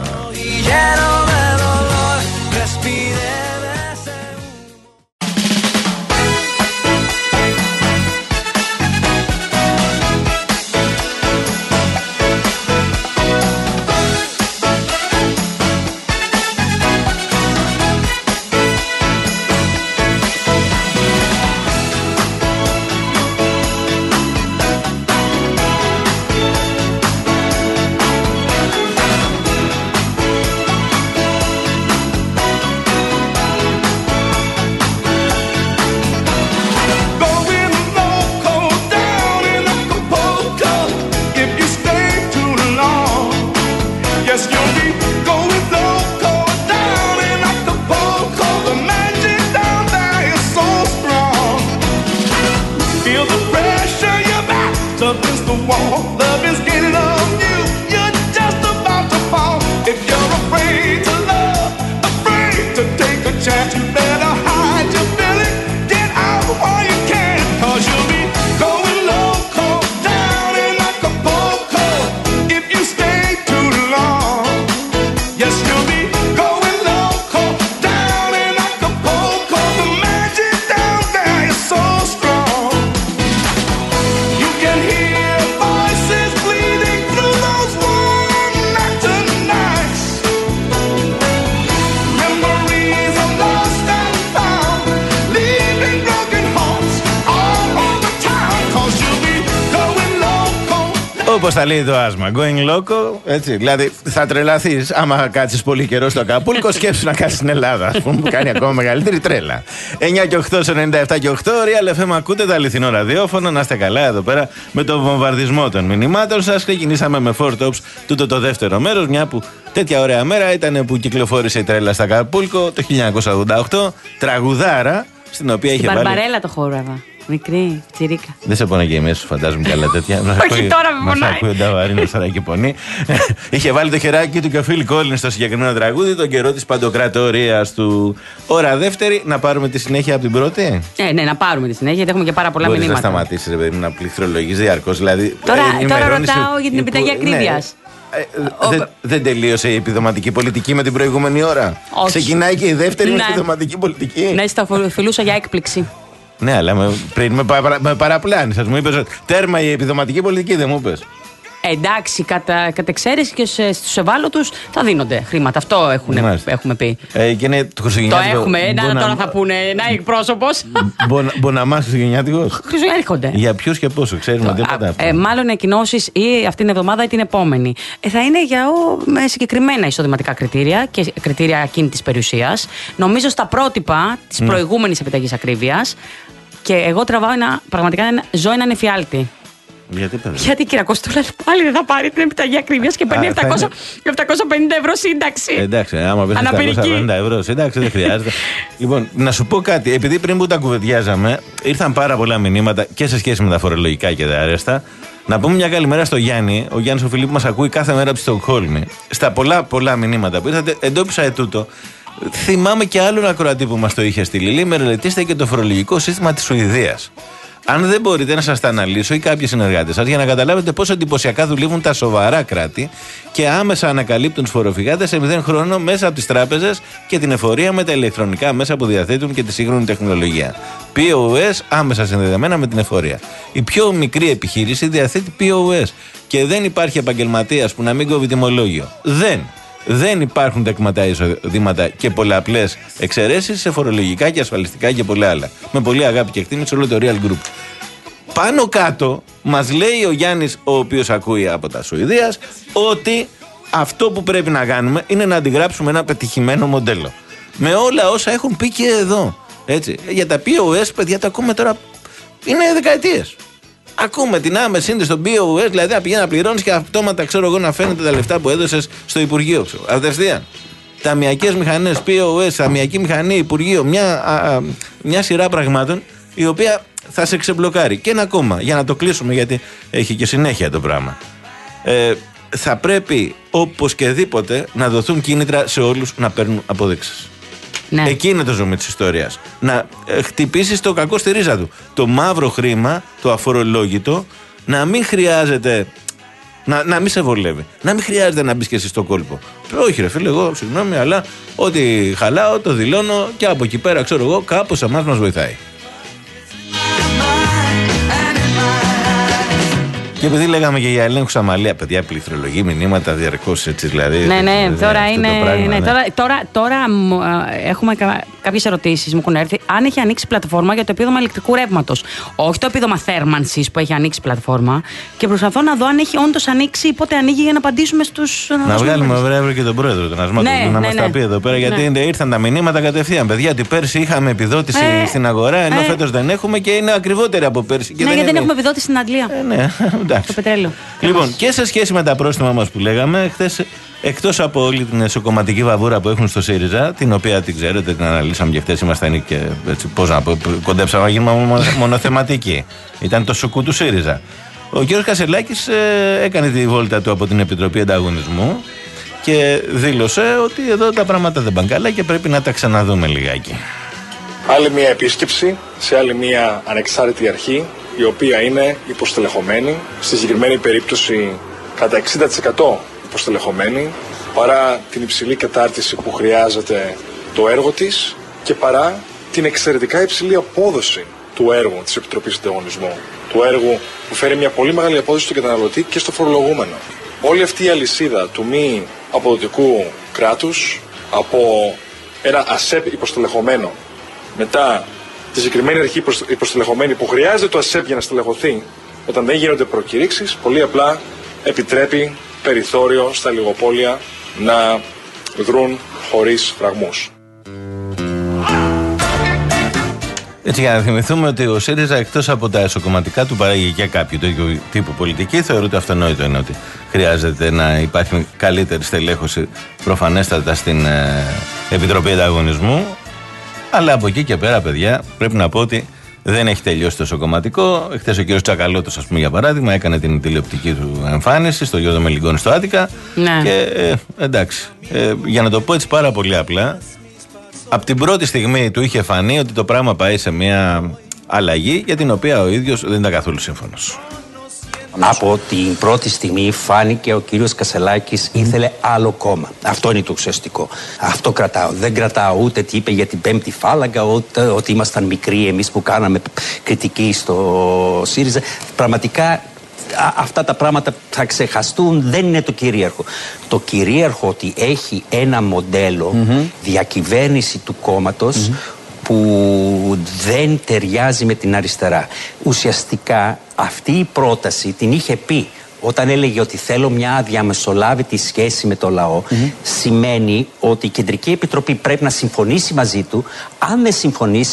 Όπως θα λέει το άσμα, going loco, έτσι. Δηλαδή θα τρελαθείς άμα κάτσεις πολύ καιρό στο Ακαπούλκο, σκέψου να κάτσεις στην Ελλάδα, ας πούμε, που κάνει ακόμα μεγαλύτερη τρέλα. εννιά και οκτώ στο ενενήντα επτά και οκτώ, Real εφ εμ ακούτε το αληθινό ραδιόφωνο. Να είστε καλά εδώ πέρα με τον βομβαρδισμό των μηνυμάτων σας. Ξεκινήσαμε με Four Tops, τούτο το δεύτερο μέρος, μια που τέτοια ωραία μέρα ήταν που κυκλοφόρησε η τρέλα στο Ακαπούλκο το χίλια εννιακόσια ογδόντα οκτώ. Τραγουδάρα, στην οποία είχε βάλει. Μπαρμπαρέλα το χόραβα. Μικρή, τσιρίκα. Δεν σε πονάει και η μέση σου, φαντάζομαι καλά τέτοια. Όχι, τώρα με πονάει. Μας ακούει ο Νταβαρίνος τώρα και πονεί. Είχε βάλει το χεράκι του και ο Φιλ Κόλινς στο συγκεκριμένο τραγούδι, τον καιρό της παντοκρατορίας του. Ώρα δεύτερη, να πάρουμε τη συνέχεια από την πρώτη. Ε, ναι, να πάρουμε τη συνέχεια, γιατί έχουμε και πάρα πολλά Μπορείς μηνύματα. να σταματήσεις, ρε παιδί μου, να πληκτρολογείς διαρκώς. Δηλαδή, τώρα, ε, τώρα ρωτάω για την επιταγή ακρίβειας. Ε, δεν, δεν τελείωσε η επιδοματική πολιτική με την προηγούμενη ώρα? Όχι. Ξεκινάει και η δεύτερη ναι. επιδοματική πολιτική. Ναι, στα φιλούσα για έκπληξη. Ναι, αλλά με, πριν με, παρα, με παραπλάνησες. Μου είπες τέρμα η επιδοματική πολιτική, δεν μου είπες. Εντάξει, κατά, κατ' εξαίρεση και σε, στους ευάλωτους θα δίνονται χρήματα. Αυτό έχουν, έχουμε πει. Ε, και είναι το Χριστουγεννιάτικο. Το έχουμε, να, μπονα... τώρα θα πούνε, να εκπρόσωπος. Μποναμάς Χριστουγεννιάτικο. Έρχονται. Για ποιους και πόσο, ξέρουμε τίποτα. Ε, μάλλον εκκοινώσεις ή αυτήν την εβδομάδα ή την επόμενη. Ε, θα είναι για ο, με συγκεκριμένα εισοδηματικά κριτήρια και κριτήρια ακίνητης περιουσίας. Νομίζω στα πρότυπα της mm. προηγούμενης επιταγής ακρίβειας. Και εγώ τραβάω ένα, πραγματικά ένα, ζω έναν εφιάλτη. Γιατί, παιδί? Γιατί η κυρία Κοστούλα πάλι δεν θα πάρει την επιταγή ακρίβειας και παίρνει επτακόσια πενήντα ευρώ σύνταξη. Εντάξει, άμα παίρνει επτακόσια πενήντα ευρώ σύνταξη δεν χρειάζεται. Λοιπόν, να σου πω κάτι. Επειδή πριν που τα κουβεντιάζαμε, ήρθαν πάρα πολλά μηνύματα και σε σχέση με τα φορολογικά και τα αρέστα. Να πούμε μια καλημέρα στο Γιάννη. Ο Γιάννης ο Φιλίππου μας ακούει κάθε μέρα από τη Στοκχόλμη. Στα πολλά πολλά μηνύματα που ήρθατε, εντόπισα ετούτο. Θυμάμαι και άλλον ακροατή που μας το είχε στείλει. Λέει, μελετήστε και το φορολογικό σύστημα της Σουηδίας. Αν δεν μπορείτε να σας τα αναλύσω ή κάποιοι συνεργάτες σας για να καταλάβετε πόσο εντυπωσιακά δουλεύουν τα σοβαρά κράτη και άμεσα ανακαλύπτουν τους φοροφυγάδες σε μηδέν χρόνο μέσα από τις τράπεζες και την εφορία με τα ηλεκτρονικά μέσα που διαθέτουν και τη σύγχρονη τεχνολογία. πι ο ες άμεσα συνδεδεμένα με την εφορία. Η πιο μικρή επιχείρηση διαθέτει πι ο ες και δεν υπάρχει επαγγελματίας που να μην κόβει τιμολόγιο. Δεν. Δεν υπάρχουν τεκματά εισοδήματα και πολλαπλές εξαιρέσεις σε φορολογικά και ασφαλιστικά και πολλά άλλα. Με πολύ αγάπη και εκτίμηση όλο το Real Group. Πάνω κάτω μας λέει ο Γιάννης, ο οποίος ακούει από τα Σουηδίας, ότι αυτό που πρέπει να κάνουμε είναι να αντιγράψουμε ένα πετυχημένο μοντέλο. Με όλα όσα έχουν πει και εδώ. Έτσι. Για τα πι ο ες, παιδιά, τα ακούμε τώρα. Είναι δεκαετίες. Ακούμε την άμεση σύνδεση στον πι ο ες, δηλαδή να πηγαίνει να πληρώνει και αυτόματα ξέρω εγώ να φαίνεται τα λεφτά που έδωσες στο Υπουργείο. Ξέρω. Αυτευθείαν. Ταμιακές μηχανές, πι ο ες, ταμιακή μηχανή, Υπουργείο, μια, α, α, μια σειρά πραγμάτων η οποία θα σε ξεμπλοκάρει. Και ένα ακόμα, για να το κλείσουμε, γιατί έχει και συνέχεια το πράγμα. Ε, θα πρέπει όπως και δίποτε να δοθούν κίνητρα σε όλους να παίρνουν αποδείξεις. Ναι. Εκεί είναι το ζώμι της ιστορίας. Να ε, χτυπήσεις το κακό στη ρίζα του. Το μαύρο χρήμα, το αφορολόγητο, να μην χρειάζεται. Να, να μην σε βολεύει. Να μην χρειάζεται να μπεις και εσύ στο κόλπο. Όχι, ρε φίλε, εγώ συγγνώμη, αλλά ό,τι χαλάω το δηλώνω και από εκεί πέρα, ξέρω εγώ, κάπως εμάς μας βοηθάει. Και επειδή λέγαμε και για ελέγχους αμαλία, παιδιά, πληθρολογεί μηνύματα διαρκώς έτσι δηλαδή. Ναι, ναι, τώρα είναι. Πράγμα, ναι, ναι. Τώρα, τώρα, τώρα ε, έχουμε κα, κάποιες ερωτήσεις μου έχουν έρθει. Αν έχει ανοίξει πλατφόρμα για το επίδομα ηλεκτρικού ρεύματος. Όχι το επίδομα θέρμανσης που έχει ανοίξει πλατφόρμα. Και προσπαθώ να δω αν έχει όντως ανοίξει, πότε ανοίγει για να απαντήσουμε στους. Να, να βγάλουμε βέβαια και τον πρόεδρο τον Ασμάτο, ναι, να ναι, μας ναι. τα πει εδώ πέρα. Γιατί ναι. ήρθαν τα μηνύματα κατευθείαν. Παιδιά, ότι πέρσι είχαμε επιδότηση ε, στην αγορά, ενώ ε, φέτος δεν έχουμε και είναι ακριβότερη από πέρσι. Ναι, γιατί δεν έχουμε επιδότηση στην Αγγλία. Ε, ναι. Το πετρέλαιο. Λοιπόν, και σε σχέση με τα πρόστιμα μας που λέγαμε, χθες, εκτός από όλη την εσωκομματική βαβούρα που έχουν στο ΣΥΡΙΖΑ, την οποία την ξέρετε, την αναλύσαμε και χθες, ήμασταν και έτσι, πώς να πω, κοντέψαμε να γίνουμε μονοθεματικοί. Ήταν το σουκού του ΣΥΡΙΖΑ. Ο κ. Κασελάκης ε, έκανε τη βόλτα του από την Επιτροπή Ανταγωνισμού και δήλωσε ότι εδώ τα πράγματα δεν πάνε καλά και πρέπει να τα ξαναδούμε λιγάκι. Άλλη μια επίσκεψη σε άλλη μια ανεξάρτητη αρχή, η οποία είναι υποστελεχωμένη, στη συγκεκριμένη περίπτωση κατά εξήντα τοις εκατό υποστελεχωμένη, παρά την υψηλή κατάρτιση που χρειάζεται το έργο της και παρά την εξαιρετικά υψηλή απόδοση του έργου της Επιτροπής Ανταγωνισμού, του έργου που φέρει μια πολύ μεγάλη απόδοση στον καταναλωτή και στο φορολογούμενο. Όλη αυτή η αλυσίδα του μη αποδοτικού κράτους, από ένα ΑΣΕΠ υποστελεχωμένο, μετά τη συγκεκριμένη αρχή υποστελεχωμένη που χρειάζεται το ΑΣΕΠ για να στελεχωθεί όταν δεν γίνονται προκηρύξεις, πολύ απλά επιτρέπει περιθώριο στα λιγοπόλια να δρουν χωρίς φραγμούς. Έτσι, για να θυμηθούμε ότι ο ΣΥΡΙΖΑ, εκτός από τα εσωκομματικά του, παράγει και κάποιο τέτοιο τύπου πολιτική. Θεωρείται αυτονόητο είναι ότι χρειάζεται να υπάρχει καλύτερη στελέχωση προφανέστατα στην ε, Επιτροπή Ανταγωνισμού. Αλλά από εκεί και πέρα, παιδιά, πρέπει να πω ότι δεν έχει τελειώσει το εσωκομματικό. Χθες ο κ. Τσακαλώτος, ας πούμε, για παράδειγμα, έκανε την τηλεοπτική του εμφάνιση στο Γιώργο Μελιγκόνη στο Άττικα. Ναι. Και ε, εντάξει, ε, για να το πω έτσι πάρα πολύ απλά, από την πρώτη στιγμή του είχε φανεί ότι το πράγμα πάει σε μια αλλαγή για την οποία ο ίδιος δεν ήταν καθόλου σύμφωνος. Από την πρώτη στιγμή φάνηκε ο κύριος Κασελάκης ήθελε άλλο κόμμα. Αυτό είναι το ουσιαστικό. Αυτό κρατάω. Δεν κρατάω ούτε τι είπε για την πέμπτη φάλαγγα, ούτε ότι ήμασταν μικροί εμείς που κάναμε κριτική στο ΣΥΡΙΖΑ. Πραγματικά αυτά τα πράγματα θα ξεχαστούν, δεν είναι το κυρίαρχο. Το κυρίαρχο ότι έχει ένα μοντέλο mm-hmm. διακυβέρνηση του κόμματος mm-hmm. που δεν ταιριάζει με την αριστερά. Ουσιαστικά αυτή η πρόταση την είχε πει όταν έλεγε ότι θέλω μια αδιαμεσολάβητη σχέση με το λαό. Mm-hmm. Σημαίνει ότι η Κεντρική Επιτροπή πρέπει να συμφωνήσει μαζί του. Αν δεν συμφωνήσει,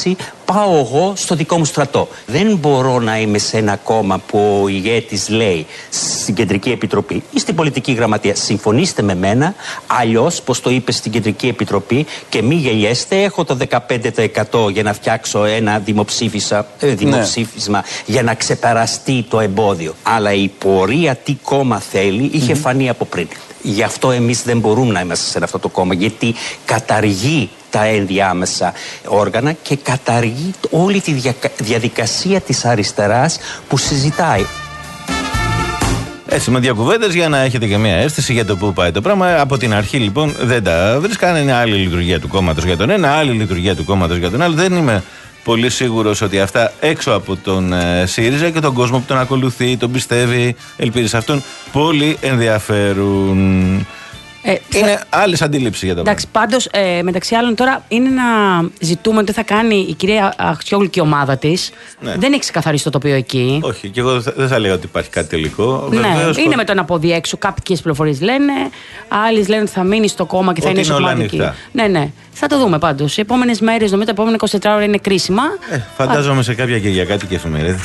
πάω εγώ στο δικό μου στρατό. Δεν μπορώ να είμαι σε ένα κόμμα που ο ηγέτης λέει στην Κεντρική Επιτροπή ή στην Πολιτική Γραμματεία συμφωνήστε με μένα, αλλιώς, πως το είπε στην Κεντρική Επιτροπή, και μη γελιέστε, έχω το δεκαπέντε τοις εκατό για να φτιάξω ένα δημοψήφισμα, ε, δημοψήφισμα ναι. για να ξεπεραστεί το εμπόδιο. Αλλά η πορεία τι κόμμα θέλει είχε mm-hmm. φανεί από πριν. Γι' αυτό εμείς δεν μπορούμε να είμαστε σε αυτό το κόμμα, γιατί καταργεί τα ενδιάμεσα όργανα και καταργεί όλη τη διαδικασία της αριστεράς που συζητάει. Έτσι, με διακουβέντες για να έχετε και μια αίσθηση για το πού πάει το πράγμα. Από την αρχή λοιπόν δεν τα βρίσκανε. Είναι άλλη λειτουργία του κόμματος για τον ένα, άλλη λειτουργία του κόμματος για τον άλλο. Δεν είμαι πολύ σίγουρος ότι αυτά έξω από τον ε, ΣΥΡΙΖΑ και τον κόσμο που τον ακολουθεί, τον πιστεύει, ελπίζει σε αυτόν, πολύ ενδιαφέρουν. Ε, είναι θα... άλλες αντίληψεις για το πράγμα. Εντάξει, πάντως ε, μεταξύ άλλων τώρα είναι να ζητούμε τι θα κάνει η κυρία Αχτσιόγλου και η ομάδα της. Ναι. Δεν έχει ξεκαθαρίσει το τοπίο εκεί. Όχι, και εγώ δεν θα λέγα ότι υπάρχει κάτι τελικό. Ναι, Βεβαίως, είναι με το ένα πόδι έξω. Κάποιες πληροφορίες λένε, άλλες λένε ότι θα μείνει στο κόμμα και θα ότι είναι σωματική. Ναι, ναι. Θα το δούμε πάντως. Οι επόμενες μέρες, νομίζω, τα επόμενα είκοσι τέσσερα ώρα είναι κρίσιμα. Ε, φαντάζομαι Α... σε κάποια Κυριακάτικη και εφημερίδα.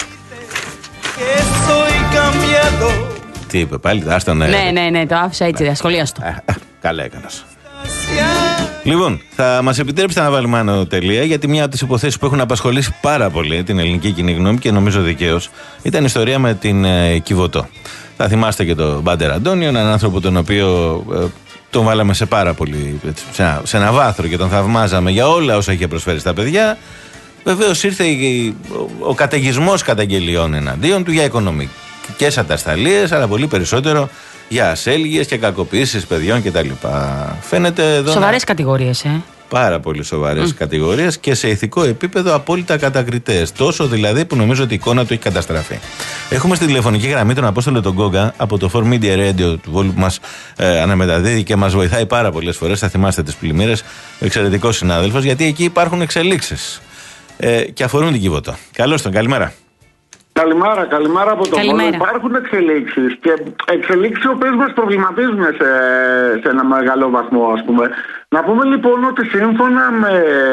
Τι είπε πάλι, άστον. Ναι, ναι, ναι, ναι, το άφησα έτσι, ασχολίαστο. Καλά έκανας. Λοιπόν, θα μας επιτρέψετε να βάλουμε άνω τελεία, γιατί μια από τις υποθέσεις που έχουν απασχολήσει πάρα πολύ την ελληνική κοινή γνώμη και νομίζω δικαίως ήταν η ιστορία με την ε, Κιβωτό. Θα θυμάστε και τον Μπάντερ Αντώνιο, έναν άνθρωπο τον οποίο ε, τον βάλαμε σε πάρα πολύ, έτσι, σε, ένα, σε ένα βάθρο και τον θαυμάζαμε για όλα όσα είχε προσφέρει στα παιδιά. Βεβαίως ήρθε η, ο, ο καταιγισμός καταγγελιών εναντίον του για οικονομικές ατασταλίες, αλλά πολύ περισσότερο για ασέλγειες και κακοποιήσεις παιδιών κτλ. Φαίνεται εδώ. Σοβαρές κατηγορίες, ε. Πάρα πολύ σοβαρές mm. κατηγορίες και σε ηθικό επίπεδο απόλυτα κατακριτές. Τόσο δηλαδή που νομίζω ότι η εικόνα του έχει καταστραφεί. Έχουμε στη τηλεφωνική γραμμή τον Απόστολο τον Γκόγκα από το φορ Media Radio του Βόλου που μας ε, αναμεταδίδει και μας βοηθάει πάρα πολλές φορές. Θα θυμάστε τις πλημμύρες. Εξαιρετικός συνάδελφος, γιατί εκεί υπάρχουν εξελίξεις ε, και αφορούν την Κιβωτό. Καλώς τον, καλημέρα. Καλημέρα, καλημέρα από τον Βόλο. Υπάρχουν εξελίξεις και εξελίξεις οι οποίες μας προβληματίζουν σε, σε ένα μεγάλο βαθμό, ας πούμε. Να πούμε λοιπόν ότι σύμφωνα με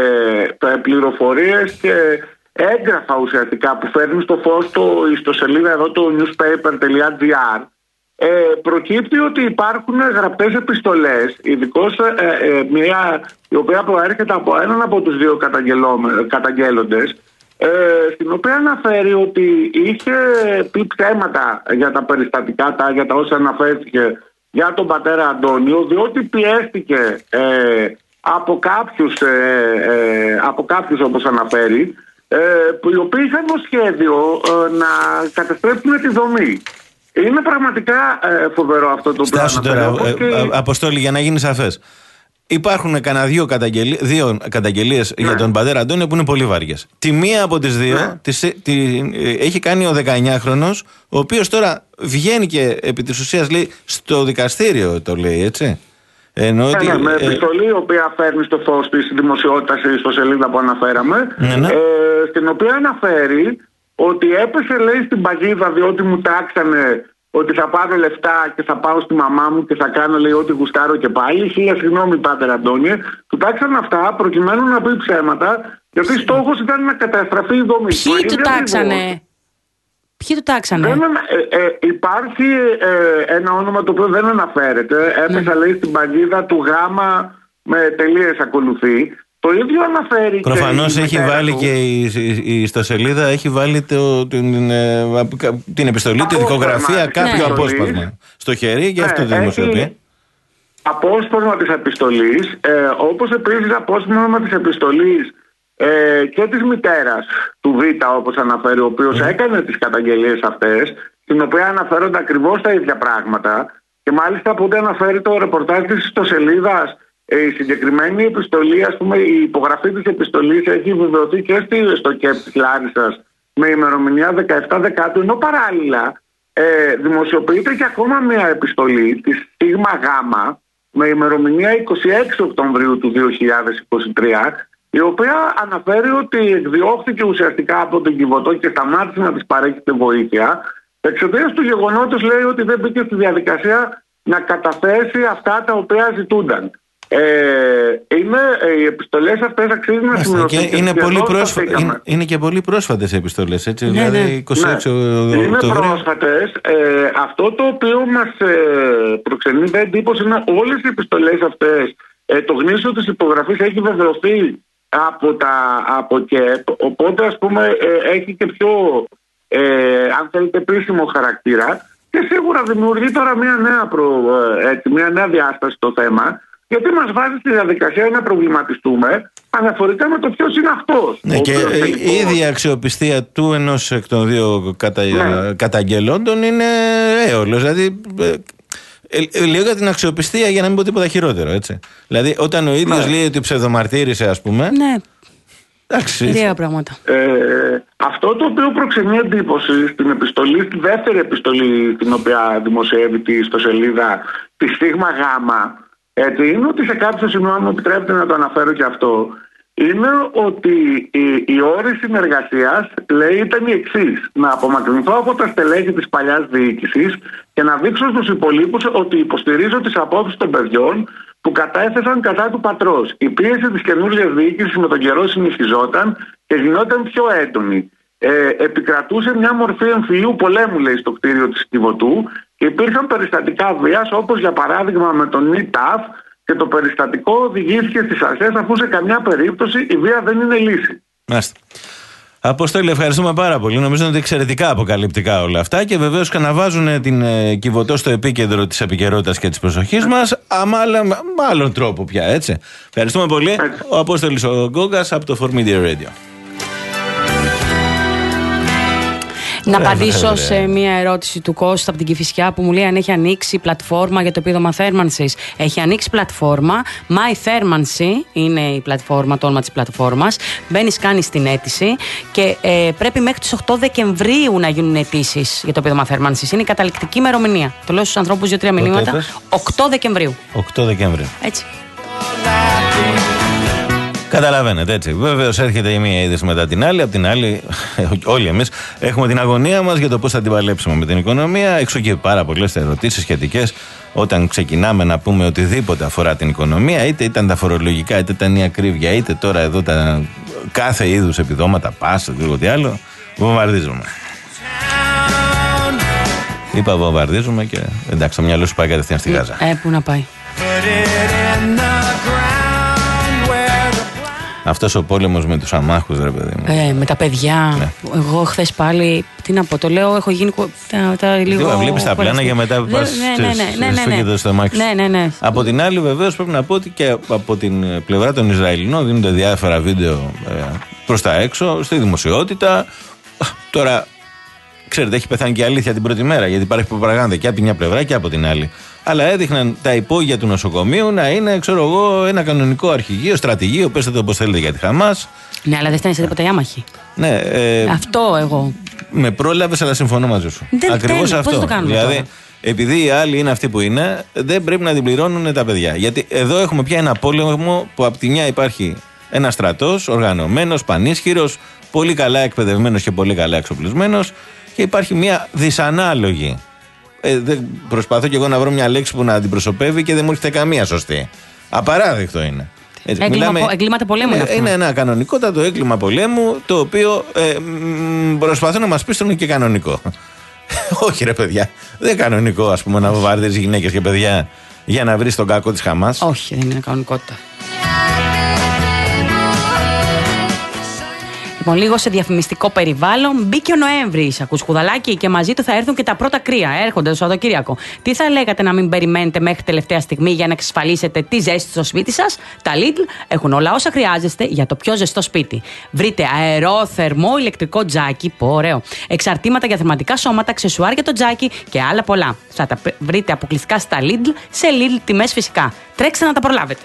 πληροφορίες και έγγραφα ουσιαστικά που φέρνει στο φως το ιστοσελίδα εδώ το newspaper.gr, ε, προκύπτει ότι υπάρχουν γραπτές επιστολές, ειδικώς ε, ε, μια η οποία προέρχεται από έναν από τους δύο καταγγέλλοντες, Ε, στην οποία αναφέρει ότι είχε πει ψέματα για τα περιστατικά, τα, για τα όσα αναφέρθηκε για τον πατέρα Αντώνιο, διότι πιέστηκε ε, από κάποιους, ε, ε, από κάποιους όπως αναφέρει, ε, που οι οποίοι είχαν το σχέδιο ε, να καταστρέψουν τη δομή. Είναι πραγματικά ε, φοβερό αυτό το πράγμα. Στάσου τώρα, ε, και... ε, Αποστόλη, για να γίνει σαφές. Υπάρχουν κανένα δύο, καταγγελί... δύο καταγγελίες ναι. για τον πατέρα Αντώνιο που είναι πολύ βαριές. Τη μία από τις δύο ναι. τις, τη, έχει κάνει ο δεκαεννιάχρονος, ο οποίος τώρα βγαίνει και επί της ουσίας λέει στο δικαστήριο, το λέει έτσι. Ενώ ναι, ότι, ναι, με ε, επιστολή η οποία φέρνει στο φως της δημοσιότητας στο σελίδα που αναφέραμε, ναι, ναι. Ε, στην οποία αναφέρει ότι έπεσε λέει στην παγίδα διότι μου τάξανε ότι θα πάρω λεφτά και θα πάω στη μαμά μου και θα κάνω λέει ό,τι γουστάρω και πάλι. Χίλια συγγνώμη πάτερ Αντώνιε. Του τάξαν αυτά προκειμένου να πει ψέματα, γιατί στόχος ήταν να καταστραφεί η δομή. Ποιοι του τάξανε? Ποιοι του τάξανε? Δεν, ε, ε, υπάρχει ε, ένα όνομα το οποίο δεν αναφέρεται. Έπεσα ναι. λέει στην παγίδα του Γάμα με τελείες ακολουθεί. Το ίδιο αναφέρει. Προφανώς έχει βάλει του. Και η, η, η ιστοσελίδα έχει βάλει το, την, την επιστολή, τη δικογραφία, κάποιο ναι. απόσπασμα στο χέρι και ναι, αυτό το δημοσιοποιεί. Απόσπασμα της επιστολής, ε, όπως επίσης απόσπασμα της επιστολής ε, και της μητέρας του Β, όπως αναφέρει, ο οποίος mm. έκανε τις καταγγελίες αυτές, στην οποία αναφέρονται ακριβώς τα ίδια πράγματα και μάλιστα από ό,τι αναφέρει το ρεπορτάζ της ιστοσελίδας. Η συγκεκριμένη επιστολή, ας πούμε, η υπογραφή της επιστολής έχει βεβαιωθεί και στο ΚΕΠ της Λάρισσας με ημερομηνία δεκαεπτά Δεκάτου, ενώ παράλληλα ε, δημοσιοποιείται και ακόμα μια επιστολή της Σίγμα Γάμα με ημερομηνία είκοσι έξι Οκτωβρίου του δύο χιλιάδες είκοσι τρία, η οποία αναφέρει ότι εκδιώχθηκε ουσιαστικά από τον Κιβωτό και σταμάτησε να της παρέχεται βοήθεια εξαιτίας του γεγονότος, λέει, ότι δεν μπήκε στη διαδικασία να καταθέσει αυτά τα οποία ζητούνταν. Ε, είναι, οι επιστολές αυτές αξίζουν να σημειωθούν. Είναι, πρόσφα... είναι, είναι και πολύ πρόσφατες οι επιστολές, έτσι, ναι, δηλαδή ναι. είκοσι έξι ναι. Είναι πρόσφατες. Ε, αυτό το οποίο μας ε, προξενεί εντύπωση είναι όλες οι επιστολές αυτές. Ε, το γνήσιο της υπογραφής έχει βεβαιωθεί από τα από ΚΕΠ, οπότε ας πούμε ε, έχει και πιο ε, αν θέλετε επίσημο χαρακτήρα και σίγουρα δημιουργεί τώρα μια νέα, προ, ε, μια νέα διάσταση στο θέμα, γιατί μας βάζει στη διαδικασία να προβληματιστούμε αναφορικά με το ποιος είναι αυτός. Ναι, και η ίδια αξιοπιστία του ενός εκ των δύο κατα... ναι. καταγγελόντων είναι έολος. Δηλαδή, ε, λέω για την αξιοπιστία για να μην πω τίποτα χειρότερο, έτσι. Δηλαδή, όταν ο ίδιος ναι. λέει ότι ψευδομαρτύρησε, ας πούμε. Ναι. Εντάξει. Δύο πράγματα. Ε, αυτό το οποίο προξενεί εντύπωση στην επιστολή, στη δεύτερη επιστολή την οποία δημοσιεύει τη ιστοσελίδα τη Σίγμα Γάμα, έτσι, είναι ότι σε κάποιο σημείο, αν μου επιτρέπετε να το αναφέρω και αυτό, είναι ότι η, η όρη συνεργασίας, λέει, ήταν η εξής: να απομακρυνθώ από τα στελέχη της παλιάς διοίκησης και να δείξω στους υπολείπους ότι υποστηρίζω τις απόψεις των παιδιών που κατέθεσαν κατά του πατρός. Η πίεση της καινούργιας διοίκησης με τον καιρό συνεχιζόταν και γινόταν πιο έντονη. Ε, επικρατούσε μια μορφή εμφυλίου πολέμου, λέει, στο κτίριο της Κιβωτού και υπήρχαν περιστατικά βίας, όπως για παράδειγμα με τον ΝΙΤΑΦ, και το περιστατικό οδηγήθηκε στις αρχές αφού σε καμιά περίπτωση η βία δεν είναι λύση. Μάλιστα. Απόστολη, ευχαριστούμε πάρα πολύ. Νομίζω ότι είναι εξαιρετικά αποκαλυπτικά όλα αυτά και βεβαίως καναβάζουν την ε, Κιβωτό στο επίκεντρο της επικαιρότητας και της προσοχής μας, άμα με άλλον τρόπο πια, έτσι. Ευχαριστούμε πολύ. Έτσι. Ο Απόστολης ο Γκόγκας από το φορ Media Radio. Να απαντήσω σε μια ερώτηση του Κώστα από την Κηφισιά που μου λέει αν έχει ανοίξει πλατφόρμα για το επίδομα θέρμανσης. Έχει ανοίξει πλατφόρμα. My Thermancy είναι η πλατφόρμα, το όνομα της πλατφόρμας. Μπαίνεις, κάνεις την αίτηση και ε, πρέπει μέχρι τις οκτώ Δεκεμβρίου να γίνουν αιτήσεις για το επίδομα θέρμανσης. Είναι η καταληκτική ημερομηνία. Το λέω στους ανθρώπους δύο-τρία μηνύματα. οκτώ Δεκεμβρίου. οκτώ Δεκεμβρίου. Έτσι. Καταλαβαίνετε, έτσι. Βεβαίως έρχεται η μία είδηση μετά την άλλη. Απ' την άλλη, όλοι εμείς έχουμε την αγωνία μας για το πώς θα την παλέψουμε με την οικονομία. Έξω και πάρα πολλές ερωτήσεις σχετικές όταν ξεκινάμε να πούμε οτιδήποτε αφορά την οικονομία, είτε ήταν τα φορολογικά, είτε ήταν η ακρίβεια, είτε τώρα εδώ τα κάθε είδους επιδόματα, πάσα, τίποτε άλλο. Βομβαρδίζουμε. Είπα βομβαρδίζουμε και εντάξει, το μυαλό σου πάει κατευθείαν στη Γάζα. Ε, πού να πάει. Αυτός ο πόλεμος με τους αμάχους, ρε παιδί μου. Ε, με τα παιδιά. Ναι. Εγώ χθες πάλι, τι να πω, το λέω, έχω γίνει τα, τα λίγο... Βλέπεις τα πλάνα για μετά που πας στο στομάχι. Ναι, ναι, ναι. Από την άλλη, βεβαίως, πρέπει να πω ότι και από την πλευρά των Ισραηλινών δίνονται διάφορα βίντεο ε, προς τα έξω, στη δημοσιότητα. Τώρα, ξέρετε, έχει πεθάνει και η αλήθεια την πρώτη μέρα, γιατί υπάρχει προπαγάνδα και από τη μια πλευρά και από την άλλη. Αλλά έδειχναν τα υπόγεια του νοσοκομείου να είναι, ξέρω εγώ, ένα κανονικό αρχηγείο, στρατηγείο, πέστε το όπως θέλετε για τη Χαμάς. Ναι, αλλά δεν στέλνει τίποτα η άμαχη. Ναι, ε, αυτό εγώ. Με πρόλαβες, αλλά συμφωνώ μαζί σου. Ακριβώς αυτό. Πώς το κάνουμε δηλαδή, τώρα? Επειδή οι άλλοι είναι αυτοί που είναι, δεν πρέπει να την πληρώνουν τα παιδιά. Γιατί εδώ έχουμε πια ένα πόλεμο που από τη μια υπάρχει ένα στρατός, οργανωμένος, πανίσχυρος, πολύ καλά εκπαιδευμένος και πολύ καλά εξοπλισμένος, και υπάρχει μια δυσανάλογη. Ε, δεν προσπαθώ και εγώ να βρω μια λέξη που να αντιπροσωπεύει και δεν μου έρχεται καμία σωστή. Απαράδεκτο είναι. Έτσι, έγκλημα, μιλάμε, εγκλήματα πολέμου είναι αυτό. Είναι ένα κανονικότατο έγκλημα πολέμου, το οποίο ε, μ, προσπαθώ να μας πει ότι είναι και κανονικό. Όχι, ρε παιδιά. Δεν είναι κανονικό, ας πούμε, να βομβαρδίζεις γυναίκες και παιδιά για να βρεις τον κακό της Χαμάς. Όχι, δεν είναι κανονικότητα. Λοιπόν, λίγο σε διαφημιστικό περιβάλλον. Μπήκε ο Νοέμβρης, ακούς Κουδαλάκι, και μαζί του θα έρθουν και τα πρώτα κρύα. Έρχονται το Σαββατοκύριακο. Τι θα λέγατε να μην περιμένετε μέχρι τελευταία στιγμή για να εξασφαλίσετε τη ζέστη στο σπίτι σας? Τα Lidl έχουν όλα όσα χρειάζεστε για το πιο ζεστό σπίτι. Βρείτε αερό, θερμό, ηλεκτρικό τζάκι, πω ωραίο, εξαρτήματα για θερματικά σώματα, αξεσουάρ για το τζάκι και άλλα πολλά. Θα τα βρείτε αποκλειστικά στα Lidl, σε Lidl τιμές φυσικά. Τρέξτε να τα προλάβετε.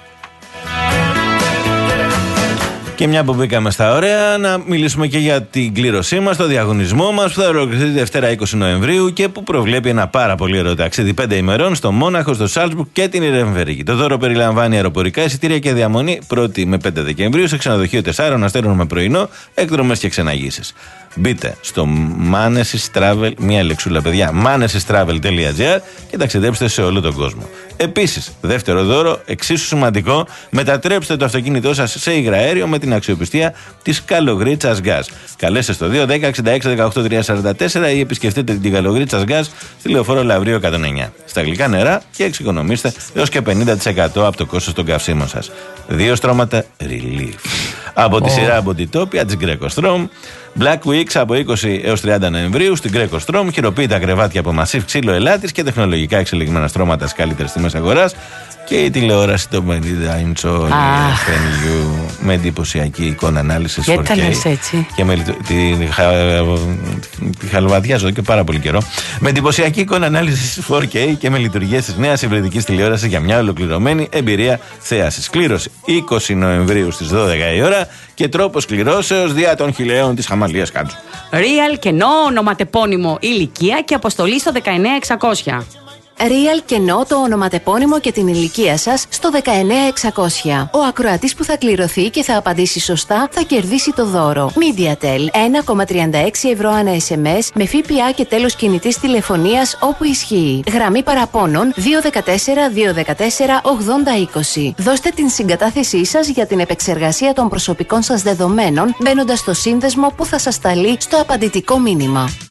Και μια που μπήκαμε στα ωραία, να μιλήσουμε και για την κλήρωσή μας, το διαγωνισμό μας που θα ολοκληρωθεί τη Δευτέρα είκοσι Νοεμβρίου και που προβλέπει ένα πάρα πολύ ωραίο ταξίδι πέντε ημερών στο Μόναχο, στο Σάλτσμπουργκ και την Ιρεμβερίκη. Το δώρο περιλαμβάνει αεροπορικά εισιτήρια και διαμονή πρώτη με πέντε Δεκεμβρίου σε ξενοδοχείο τεσσάρων αστέρων με πρωινό, εκδρομές και ξεναγήσεις. Μπείτε στο Manesis Travel, μία λεξούλα παιδιά, manesis travel τελεία gr και ταξιδέψτε σε όλο τον κόσμο. Επίσης, δεύτερο δώρο, εξίσου σημαντικό, μετατρέψτε το αυτοκίνητό σας σε υγραέριο με την αξιοπιστία της Καλογρίτσας Gas. Καλέστε στο δύο ένα μηδέν έξι έξι ένα οκτώ τρία τέσσερα τέσσερα ή επισκεφτείτε την Καλογρίτσας Gas στη Λεωφόρο Λαυρίου εκατόν εννιά. Στα γλυκά νερά και εξοικονομήστε έως και πενήντα τοις εκατό από το κόστος των καυσίμων σας. Δύο στρώματα Relief. Από τη oh. σειρά Bodytopia της Greco-Strom. Black Weeks από είκοσι έως τριάντα Νοεμβρίου στην Greco-Strom. Χειροποίητα κρεβάτια από μασίβ ξύλο ελάτης και τεχνολογικά εξελιγμένα στρώματα στις καλύτερες τιμές αγοράς. Και η τηλεόραση το πενήντα ίντσο ah. με εντυπωσιακή εικόνα ανάλυσης φορ κέι. Γιατί τα λες έτσι. Και με τη, τη χαλβαδιάζω εδώ και πάρα πολύ καιρό. Με εντυπωσιακή εικόνα ανάλυσης φορ κέι και με λειτουργίες της νέας υβριδικής τηλεόρασης για μια ολοκληρωμένη εμπειρία θέασης. Κλήρωση είκοσι Νοεμβρίου στις δώδεκα η ώρα και τρόπος κληρώσεως δια των χιλιαίων της Χαμαλίας Κάτζου. Real κενό, ονοματεπώνυμο, ηλικία και αποστολή στο δεκαεννιά εξακόσια. Real κενό το ονοματεπώνυμο και την ηλικία σας στο δεκαεννιά εξακόσια. Ο ακροατής που θα κληρωθεί και θα απαντήσει σωστά θα κερδίσει το δώρο. MediaTel ένα κόμμα τριάντα έξι ευρώ ανά ες εμ ες με ΦΠΑ και τέλος κινητής τηλεφωνίας όπου ισχύει. Γραμμή παραπώνων δύο ένα τέσσερα δύο ένα τέσσερα ογδόντα είκοσι. Δώστε την συγκατάθεσή σας για την επεξεργασία των προσωπικών σας δεδομένων μπαίνοντας στο σύνδεσμο που θα σας σταλεί στο απαντητικό μήνυμα.